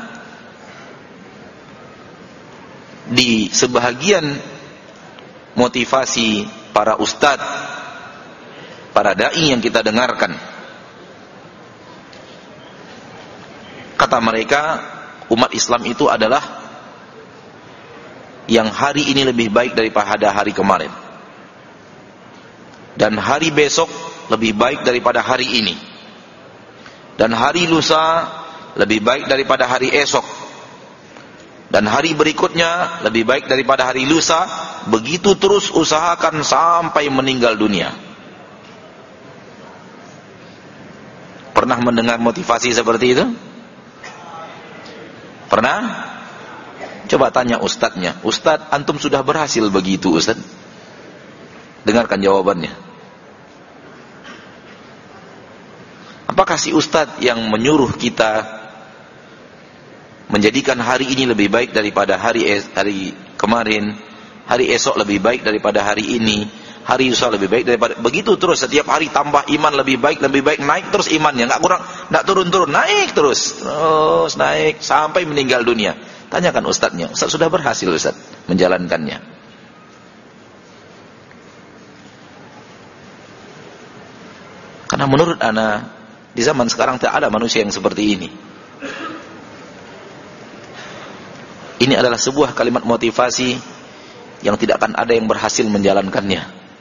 di sebahagian motivasi para ustadz, para dai yang kita dengarkan, kata mereka umat Islam itu adalah yang hari ini lebih baik daripada hari kemarin, dan hari besok lebih baik daripada hari ini, dan hari lusa lebih baik daripada hari esok, dan hari berikutnya lebih baik daripada hari lusa. Begitu terus usahakan sampai meninggal dunia. Pernah mendengar motivasi seperti itu? Pernah? Coba tanya ustadznya. Ustadz, antum sudah berhasil begitu ustadz? Dengarkan jawabannya. Apakah si ustadz yang menyuruh kita menjadikan hari ini lebih baik daripada hari hari kemarin, hari esok lebih baik daripada hari ini, hari lusa lebih baik daripada, begitu terus setiap hari tambah iman lebih baik, lebih baik, naik terus imannya, nggak kurang, nggak turun-turun, naik terus, terus naik sampai meninggal dunia. Tanyakan ustadznya. Ustadz sudah berhasil ustadz menjalankannya. Karena menurut ana di zaman sekarang tidak ada manusia yang seperti ini. Ini adalah sebuah kalimat motivasi yang tidak akan ada yang berhasil menjalankannya.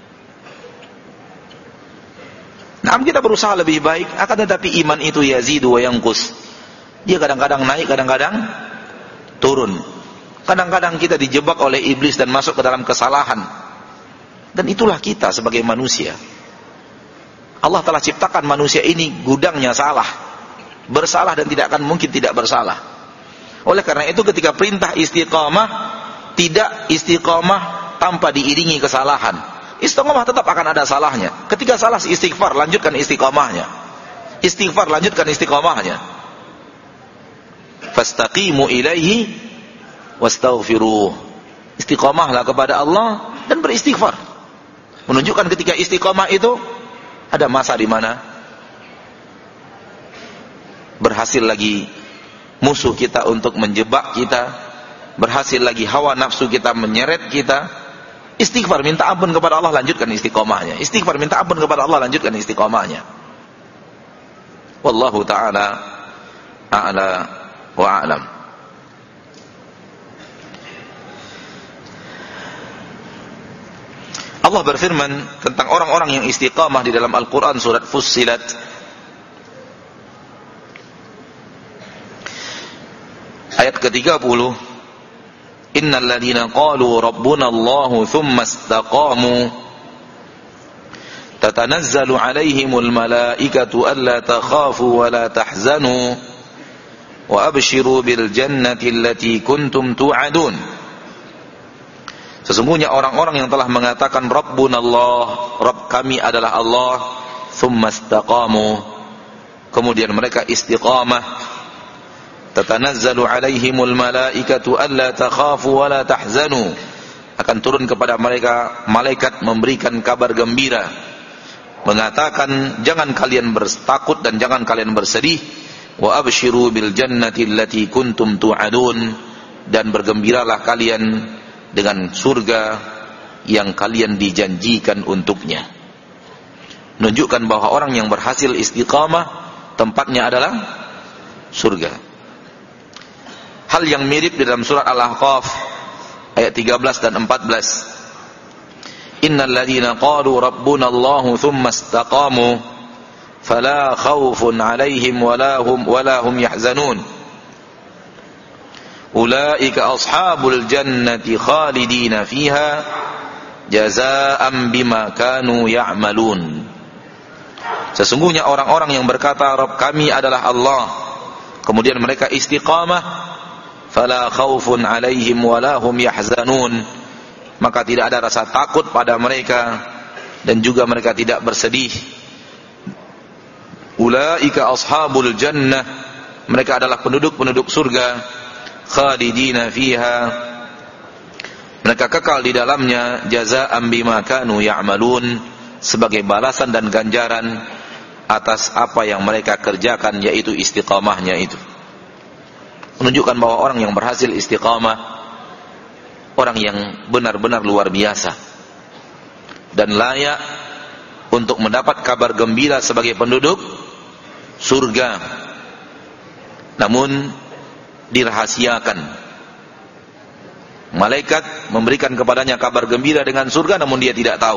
Nah, kita berusaha lebih baik, akan tetapi iman itu yazidu wa yanqus. Dia kadang-kadang naik, kadang-kadang turun. Kadang-kadang kita dijebak oleh iblis dan masuk ke dalam kesalahan. Dan itulah kita sebagai manusia. Allah telah ciptakan manusia ini gudangnya salah, bersalah dan tidak akan mungkin tidak bersalah. Oleh karena itu ketika perintah istiqamah, tidak istiqamah tanpa diiringi kesalahan. Istiqamah tetap akan ada salahnya. Ketika salah istighfar, lanjutkan istiqamahnya. Istighfar, lanjutkan istiqamahnya. Fastaqimu ilaihi wastaghfiruh. Istiqamahlah kepada Allah dan beristighfar. Menunjukkan ketika istiqamah itu ada masa di mana berhasil lagi musuh kita untuk menjebak kita, berhasil lagi hawa nafsu kita menyeret kita. Istighfar, minta ampun kepada Allah, lanjutkan istiqomahnya. Istighfar, minta ampun kepada Allah, lanjutkan istiqomahnya. Wallahu ta'ala a'la wa a'lam. Allah berfirman tentang orang-orang yang istiqamah di dalam Al-Quran surat Fussilat ayat ke tiga puluh. Innal ladzina qalu rabbuna Allahu tsumma istaqamu tatanazzalu 'alaihimul malaikatu alla takhafu wa la tahzanu wa abshiru bil jannati allati kuntum tu'adun. Sesungguhnya orang-orang yang telah mengatakan rabbuna Allah, Rabb kami adalah Allah, tsumma istaqamu, kemudian mereka istiqamah, tatanazzalu alaihimul malaikatu alla takhafu wa la tahzanu, akan turun kepada mereka malaikat memberikan kabar gembira, mengatakan jangan kalian bertakut dan jangan kalian bersedih, wa abshiru bil jannati allati kuntum tu'adun, dan bergembiralah kalian dengan surga yang kalian dijanjikan untuknya. Menunjukkan bahwa orang yang berhasil istiqamah tempatnya adalah surga. Hal yang mirip di dalam surat Al-Ahqaf ayat tiga belas dan empat belas. Innal ladzina qalu rabbuna Allahu tsumma istaqamu fala khaufun 'alaihim wala hum wala hum yahzanun. Ulaika ashabul jannati khalidina fiha jazaa'an bima kanu ya'malun. Sesungguhnya orang-orang yang berkata Rabb kami adalah Allah, kemudian mereka istiqamah, fala khaufun 'alaihim wala hum yahzanun, maka tidak ada rasa takut pada mereka dan juga mereka tidak bersedih. Ulaika ashabul jannah, mereka adalah penduduk-penduduk surga, khalidina fiha, mereka kekal di dalamnya, jazaa'an bima kanu ya'malun, sebagai balasan dan ganjaran atas apa yang mereka kerjakan, yaitu istiqamahnya itu. Menunjukkan bahwa orang yang berhasil istiqamah, orang yang benar-benar luar biasa dan layak untuk mendapat kabar gembira sebagai penduduk surga, namun dirahasiakan. Malaikat memberikan kepadanya kabar gembira dengan surga, namun dia tidak tahu.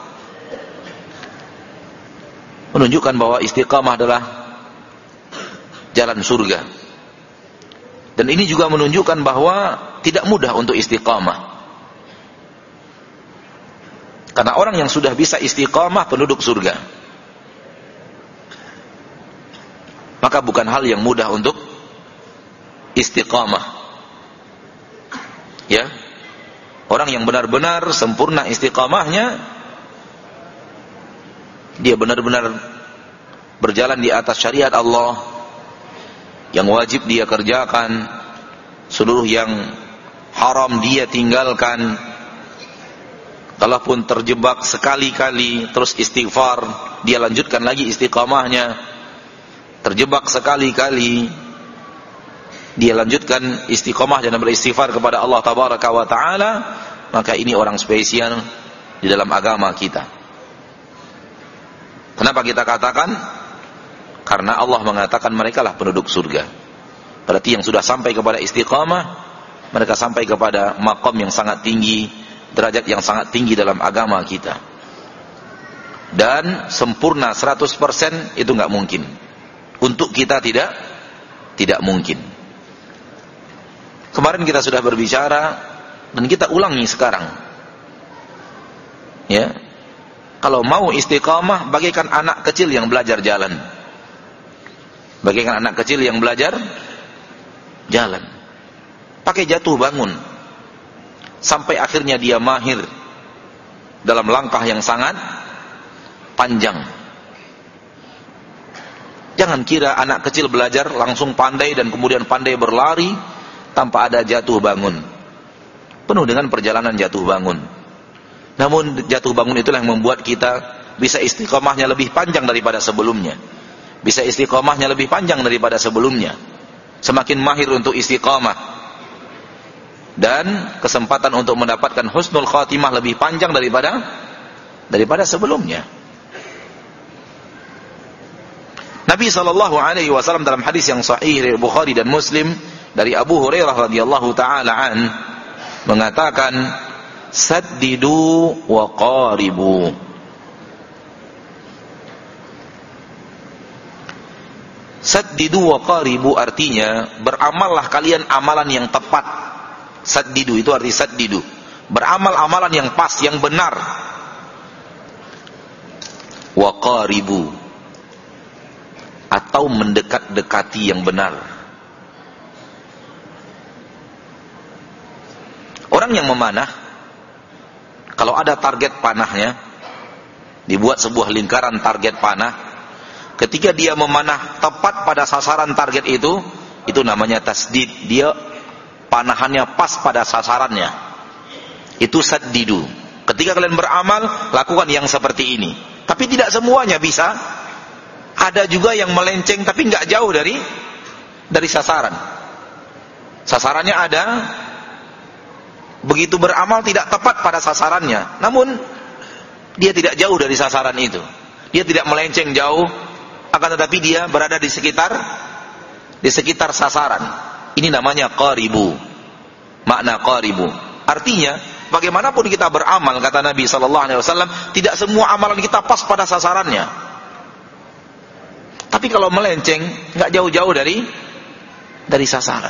Menunjukkan bahwa istiqamah adalah jalan surga. Dan ini juga menunjukkan bahwa tidak mudah untuk istiqamah. Karena orang yang sudah bisa istiqamah penduduk surga, maka bukan hal yang mudah untuk istiqamah. Ya, orang yang benar-benar sempurna istiqamahnya, dia benar-benar berjalan di atas syariat Allah, yang wajib dia kerjakan, seluruh yang haram dia tinggalkan. Kalaupun terjebak sekali-kali, terus istighfar, dia lanjutkan lagi istiqamahnya. Terjebak sekali-kali, dia lanjutkan istiqamah dan beristighfar kepada Allah Tabaraka wa Ta'ala, maka ini orang spesial di dalam agama kita. Kenapa kita katakan? Karena Allah mengatakan mereka lah penduduk surga. Berarti yang sudah sampai kepada istiqamah, mereka sampai kepada maqam yang sangat tinggi, derajat yang sangat tinggi dalam agama kita. Dan sempurna seratus persen itu enggak mungkin. Untuk kita tidak tidak mungkin. Kemarin kita sudah berbicara dan kita ulangi sekarang. Ya. Kalau mau istiqamah bagaikan anak kecil yang belajar jalan. Bagaikan anak kecil yang belajar jalan. Pakai jatuh bangun. Sampai akhirnya dia mahir dalam langkah yang sangat panjang. Jangan kira anak kecil belajar langsung pandai dan kemudian pandai berlari tanpa ada jatuh bangun. Penuh dengan perjalanan jatuh bangun. Namun jatuh bangun itulah yang membuat kita bisa istiqomahnya lebih panjang daripada sebelumnya. Bisa istiqomahnya lebih panjang daripada sebelumnya. Semakin mahir untuk istiqomah. Dan kesempatan untuk mendapatkan husnul khatimah lebih panjang daripada daripada sebelumnya. Nabi sallallahu alaihi wasallam dalam hadis yang sahih dari Bukhari dan Muslim dari Abu Hurairah radhiyallahu taala an mengatakan, saddidu wa qaribu. Saddidu wa qaribu artinya beramallah kalian amalan yang tepat. Saddidu itu arti saddidu, beramal amalan yang pas, yang benar. Wa qaribu, atau mendekat-dekati yang benar. Orang yang memanah, kalau ada target panahnya, dibuat sebuah lingkaran target panah, ketika dia memanah tepat pada sasaran target itu, itu namanya tasdid. Dia panahannya pas pada sasarannya. Itu saddidu. Ketika kalian beramal, lakukan yang seperti ini. Tapi tidak semuanya bisa. Ada juga yang melenceng tapi nggak jauh dari dari sasaran. Sasarannya ada, begitu beramal tidak tepat pada sasarannya. Namun dia tidak jauh dari sasaran itu. Dia tidak melenceng jauh, akan tetapi dia berada di sekitar di sekitar sasaran. Ini namanya qaribu. Makna qaribu artinya bagaimanapun kita beramal, kata Nabi sallallahu alaihi wasallam, tidak semua amalan kita pas pada sasarannya. Tapi kalau melenceng, nggak jauh-jauh dari dari sasaran.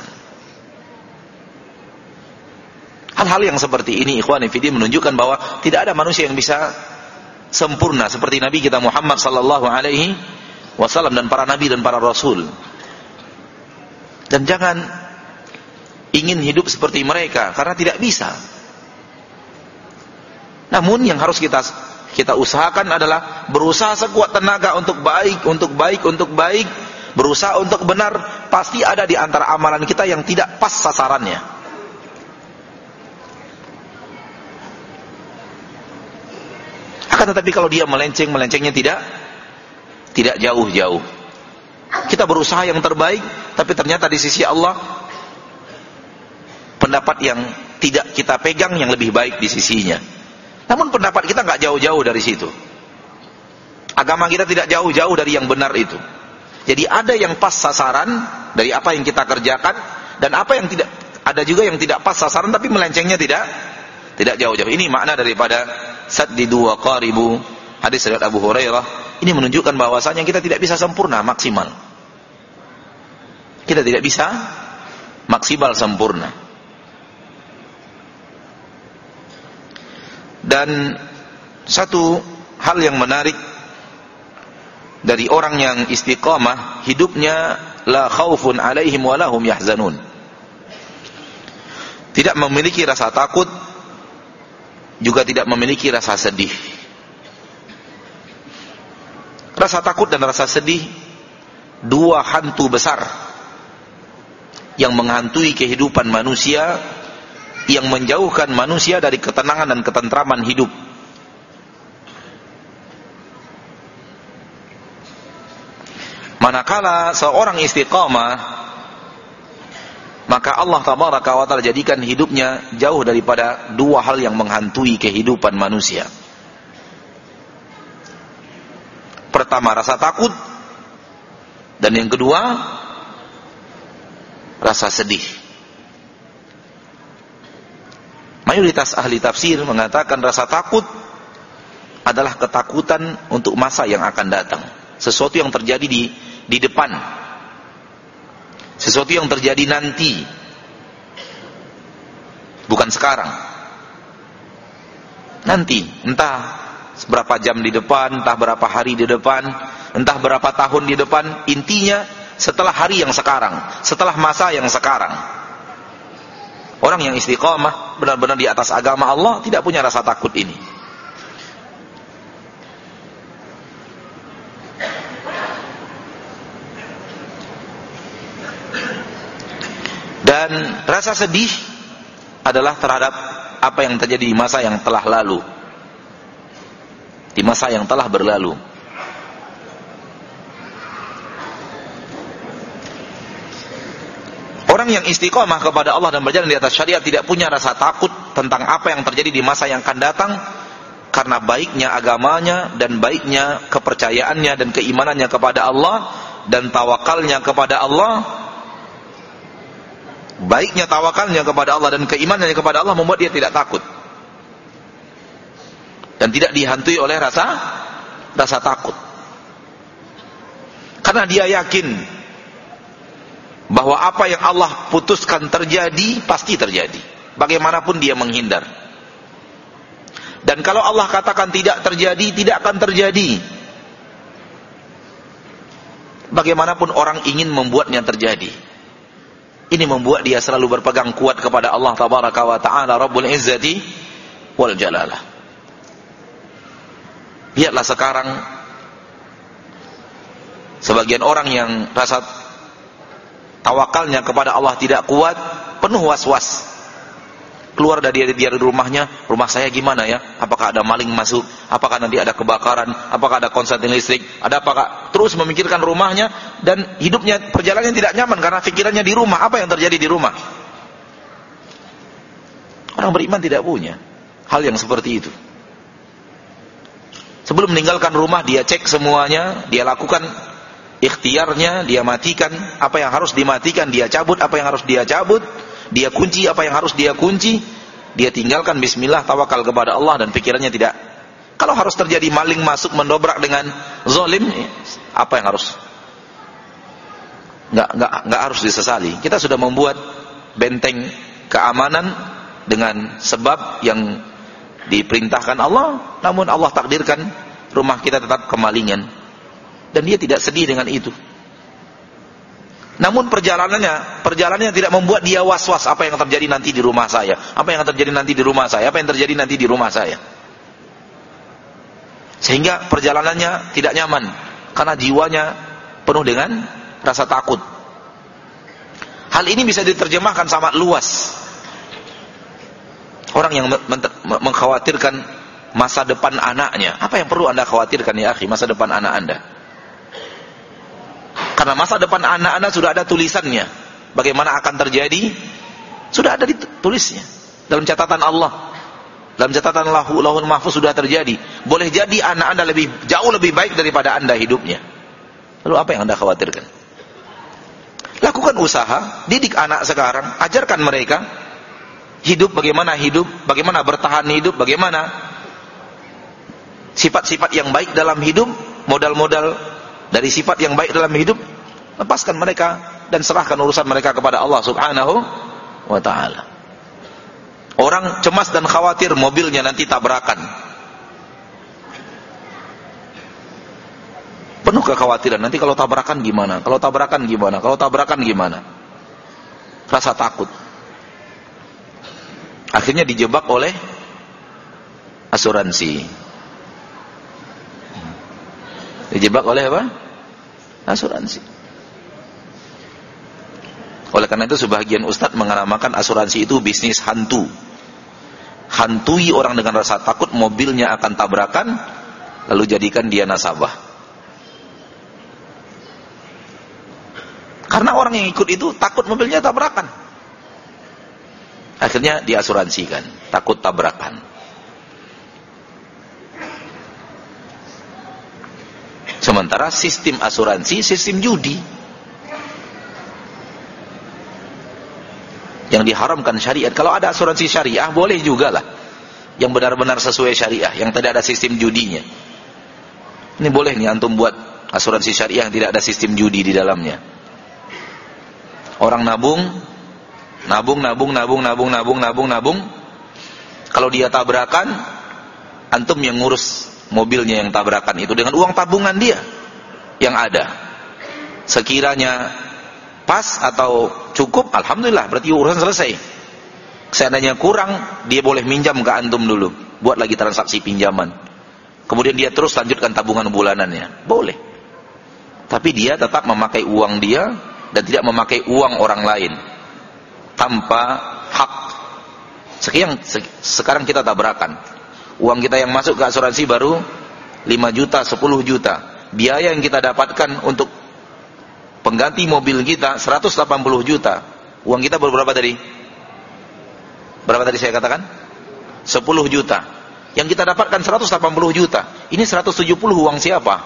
Hal-hal yang seperti ini, ikhwani fillah, menunjukkan bahwa tidak ada manusia yang bisa sempurna seperti Nabi kita Muhammad sallallahu alaihi wasallam dan para nabi dan para rasul. Dan jangan ingin hidup seperti mereka, karena tidak bisa. Namun yang harus kita kita usahakan adalah berusaha sekuat tenaga untuk baik, untuk baik, untuk baik, berusaha untuk benar, pasti ada di antara amalan kita yang tidak pas sasarannya. Akan tetapi kalau dia melenceng, melencengnya tidak tidak jauh-jauh. Kita berusaha yang terbaik, tapi ternyata di sisi Allah pendapat yang tidak kita pegang yang lebih baik di sisinya. Namun pendapat kita nggak jauh-jauh dari situ. Agama kita tidak jauh-jauh dari yang benar itu. Jadi ada yang pas sasaran dari apa yang kita kerjakan, dan apa yang tidak, ada juga yang tidak pas sasaran tapi melencengnya tidak tidak jauh-jauh. Ini makna daripada saddidu wa qaribu, hadis riwayat Abu Hurairah. Ini menunjukkan bahwasanya kita tidak bisa sempurna maksimal. Kita tidak bisa maksimal sempurna. Dan satu hal yang menarik dari orang yang istiqamah, hidupnya la khaufun alaihim wa lahum yahzanun. Tidak memiliki rasa takut, juga tidak memiliki rasa sedih. Rasa takut dan rasa sedih, dua hantu besar yang menghantui kehidupan manusia, yang menjauhkan manusia dari ketenangan dan ketentraman hidup. Manakala seorang istiqamah, maka Allah tabaraka wa ta'ala jadikan hidupnya jauh daripada dua hal yang menghantui kehidupan manusia. Pertama, rasa takut, dan yang kedua, rasa sedih. Mayoritas ahli tafsir mengatakan rasa takut adalah ketakutan untuk masa yang akan datang, sesuatu yang terjadi di di depan, sesuatu yang terjadi nanti, bukan sekarang. Nanti, entah berapa jam di depan, entah berapa hari di depan, entah berapa tahun di depan, intinya setelah hari yang sekarang, setelah masa yang sekarang. Orang yang istiqamah, benar-benar di atas agama Allah, tidak punya rasa takut ini. Dan rasa sedih adalah terhadap apa yang terjadi di masa yang telah lalu, di masa yang telah berlalu. Orang yang istiqomah kepada Allah dan berjalan di atas syariat tidak punya rasa takut tentang apa yang terjadi di masa yang akan datang, karena baiknya agamanya dan baiknya kepercayaannya dan keimanannya kepada Allah dan tawakalnya kepada Allah. Baiknya tawakalnya kepada Allah dan keimanannya kepada Allah membuat dia tidak takut dan tidak dihantui oleh rasa rasa takut, karena dia yakin bahwa apa yang Allah putuskan terjadi pasti terjadi, bagaimanapun dia menghindar. Dan kalau Allah katakan tidak terjadi, tidak akan terjadi, bagaimanapun orang ingin membuatnya terjadi. Ini membuat dia selalu berpegang kuat kepada Allah tabaraka wa ta'ala Rabbul Izzati wal Jalalah. Lihatlah sekarang sebagian orang yang rasa tawakalnya kepada Allah tidak kuat, penuh was-was. Keluar dari dari rumahnya, rumah saya gimana ya? Apakah ada maling masuk? Apakah nanti ada kebakaran? Apakah ada korsleting listrik? Ada apakah? Terus memikirkan rumahnya, dan hidupnya perjalanannya tidak nyaman karena pikirannya di rumah. Apa yang terjadi di rumah? Orang beriman tidak punya hal yang seperti itu. Sebelum meninggalkan rumah, dia cek semuanya, dia lakukan ikhtiarnya, dia matikan apa yang harus dimatikan, dia cabut apa yang harus dia cabut, dia kunci apa yang harus dia kunci, dia tinggalkan bismillah, tawakal kepada Allah, dan pikirannya tidak. Kalau harus terjadi maling masuk mendobrak dengan zalim, apa yang harus? Enggak enggak enggak harus disesali. Kita sudah membuat benteng keamanan dengan sebab yang diperintahkan Allah, namun Allah takdirkan rumah kita tetap kemalingan, dan dia tidak sedih dengan itu. Namun perjalanannya, perjalanannya tidak membuat dia was-was apa yang terjadi nanti di rumah saya, apa yang terjadi nanti di rumah saya, apa yang terjadi nanti di rumah saya. Sehingga perjalanannya tidak nyaman, karena jiwanya penuh dengan rasa takut. Hal ini bisa diterjemahkan sangat luas. Orang yang mengkhawatirkan masa depan anaknya, apa yang perlu anda khawatirkan ya akhi, masa depan anak anda? Karena masa depan anak anda sudah ada tulisannya, bagaimana akan terjadi, sudah ada ditulisnya dalam catatan Allah, dalam catatan Lauhul Mahfuz sudah terjadi. Boleh jadi anak anda lebih jauh lebih baik daripada anda hidupnya. Lalu apa yang anda khawatirkan? Lakukan usaha, didik anak sekarang, ajarkan mereka hidup, bagaimana hidup, bagaimana bertahan hidup, bagaimana sifat-sifat yang baik dalam hidup, modal-modal dari sifat yang baik dalam hidup. Lepaskan mereka dan serahkan urusan mereka kepada Allah Subhanahu wa ta'ala. Orang cemas dan khawatir mobilnya nanti tabrakan, penuh kekhawatiran, nanti kalau tabrakan gimana, kalau tabrakan gimana, kalau tabrakan gimana, rasa takut. Akhirnya dijebak oleh asuransi. Dijebak oleh apa? Asuransi. Oleh karena itu sebagian ustadz menganamakan asuransi itu bisnis hantu. Hantui orang dengan rasa takut mobilnya akan tabrakan, lalu jadikan dia nasabah. Karena orang yang ikut itu takut mobilnya tabrakan, akhirnya diasuransikan, takut tabrakan. Sementara sistem asuransi sistem judi yang diharamkan syariat. Kalau ada asuransi syariah boleh juga lah, yang benar-benar sesuai syariah, yang tidak ada sistem judinya. Ini boleh nih antum buat asuransi syariah yang tidak ada sistem judi di dalamnya. Orang nabung Nabung, nabung, nabung, nabung, nabung, nabung, nabung. Kalau dia tabrakan, antum yang ngurus mobilnya yang tabrakan itu dengan uang tabungan dia yang ada. Sekiranya pas atau cukup, alhamdulillah, berarti urusan selesai. Seandainya kurang, dia boleh minjam ke antum dulu, buat lagi transaksi pinjaman. Kemudian dia terus lanjutkan tabungan bulanannya, boleh. Tapi dia tetap memakai uang dia dan tidak memakai uang orang lain tanpa hak. Sekian sekarang kita tabrakan, uang kita yang masuk ke asuransi baru lima juta, sepuluh juta. Biaya yang kita dapatkan untuk pengganti mobil kita seratus delapan puluh juta. Uang kita berapa tadi? Berapa tadi saya katakan? sepuluh juta. Yang kita dapatkan seratus delapan puluh juta. Ini seratus tujuh puluh uang siapa?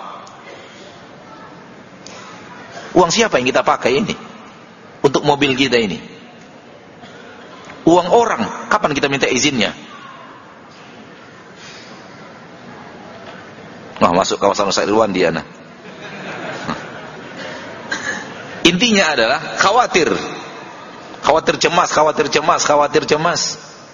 Uang siapa yang kita pakai ini untuk mobil kita ini? Uang orang. Kapan kita minta izinnya? Nah, masuk kawasan Ustaz Irwan dia nah. Intinya adalah khawatir. Khawatir cemas, khawatir cemas, khawatir cemas.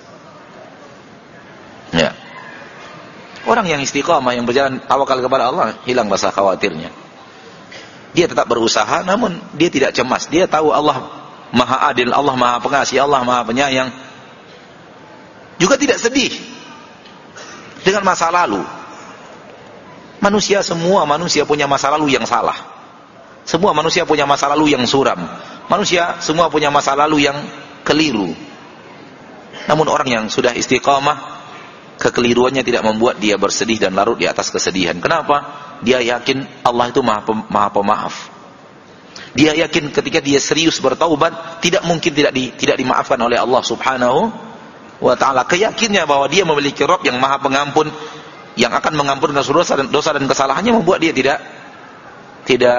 Ya. Orang yang istiqamah, yang berjalan tawakal kepada Allah, hilang rasa khawatirnya. Dia tetap berusaha, namun dia tidak cemas. Dia tahu Allah Maha Adil, Allah Maha Pengasih, Allah Maha Penyayang. Juga tidak sedih dengan masa lalu. Manusia, semua manusia punya masa lalu yang salah. Semua manusia punya masa lalu yang suram. Manusia semua punya masa lalu yang keliru. Namun orang yang sudah istiqamah, kekeliruannya tidak membuat dia bersedih dan larut di atas kesedihan. Kenapa? Dia yakin Allah itu Maha, Maha Pemaaf. Dia yakin ketika dia serius bertaubat, tidak mungkin tidak di, tidak dimaafkan oleh Allah Subhanahu wa ta'ala. Keyakinannya bahwa dia memiliki Rabb yang Maha Pengampun, yang akan mengampunkan dosa dan dosa dan kesalahannya, membuat dia tidak tidak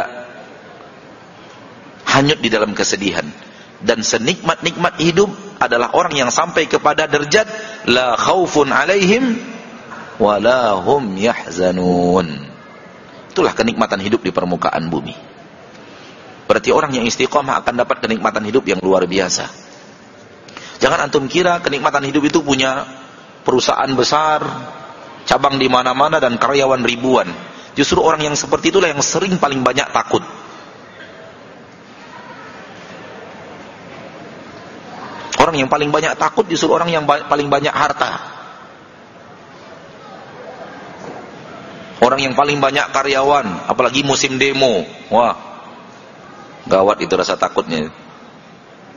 hanyut di dalam kesedihan. Dan senikmat-nikmat hidup adalah orang yang sampai kepada derajat la khaufun alaihim wa la hum yahzanun. Itulah kenikmatan hidup di permukaan bumi. Berarti orang yang istiqomah akan dapat kenikmatan hidup yang luar biasa. Jangan antum kira kenikmatan hidup itu punya perusahaan besar, cabang di mana-mana dan karyawan ribuan. Justru orang yang seperti itulah yang sering paling banyak takut. Orang yang paling banyak takut justru orang yang ba- paling banyak harta. Orang yang paling banyak karyawan, apalagi musim demo. Wah, gawat itu rasa takutnya.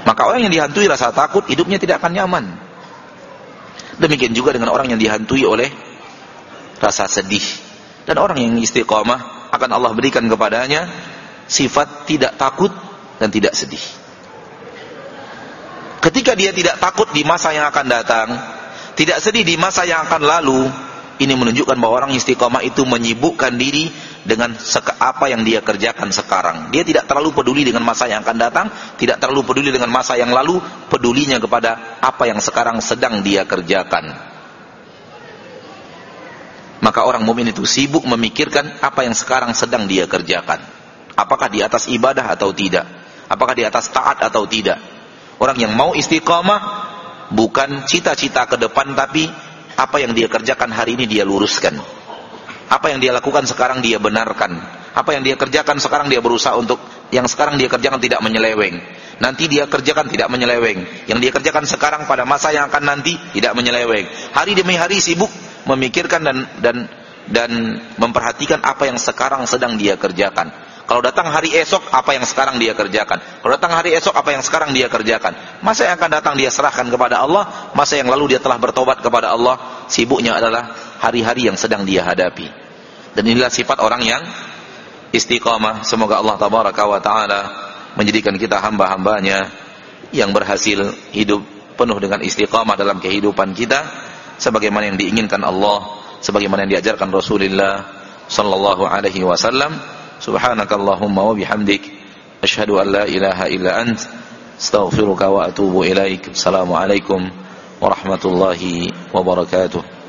Maka orang yang dihantui rasa takut, hidupnya tidak akan nyaman. Demikian juga dengan orang yang dihantui oleh rasa sedih. Dan orang yang istiqamah akan Allah berikan kepadanya sifat tidak takut dan tidak sedih. Ketika dia tidak takut di masa yang akan datang, tidak sedih di masa yang akan lalu, ini menunjukkan bahwa orang istiqamah itu menyibukkan diri dengan apa yang dia kerjakan sekarang. Dia tidak terlalu peduli dengan masa yang akan datang, tidak terlalu peduli dengan masa yang lalu, pedulinya kepada apa yang sekarang sedang dia kerjakan. Maka orang mukmin itu sibuk memikirkan apa yang sekarang sedang dia kerjakan. Apakah di atas ibadah atau tidak? Apakah di atas taat atau tidak? Orang yang mau istiqamah bukan cita-cita ke depan, tapi apa yang dia kerjakan hari ini dia luruskan. Apa yang dia lakukan sekarang dia benarkan. Apa yang dia kerjakan sekarang dia berusaha untuk yang sekarang dia kerjakan tidak menyeleweng. Nanti dia kerjakan tidak menyeleweng. Yang dia kerjakan sekarang pada masa yang akan nanti tidak menyeleweng. Hari demi hari sibuk memikirkan dan dan dan memperhatikan apa yang sekarang sedang dia kerjakan. Kalau datang hari esok, apa yang sekarang dia kerjakan. Kalau datang hari esok, apa yang sekarang dia kerjakan. Masa yang akan datang dia serahkan kepada Allah. Masa yang lalu dia telah bertobat kepada Allah. Sibuknya adalah hari-hari yang sedang dia hadapi. Dan inilah sifat orang yang istiqamah. Semoga Allah tabaraka wa ta'ala menjadikan kita hamba-hambanya yang berhasil hidup penuh dengan istiqamah dalam kehidupan kita, sebagaimana yang diinginkan Allah, sebagaimana yang diajarkan Rasulullah sallallahu alaihi wasallam. Subhanakallahumma wa bihamdik, asyhadu an la ilaha illa ant, astaghfiruka wa atubu ilaik. Assalamualaikum warahmatullahi wabarakatuh.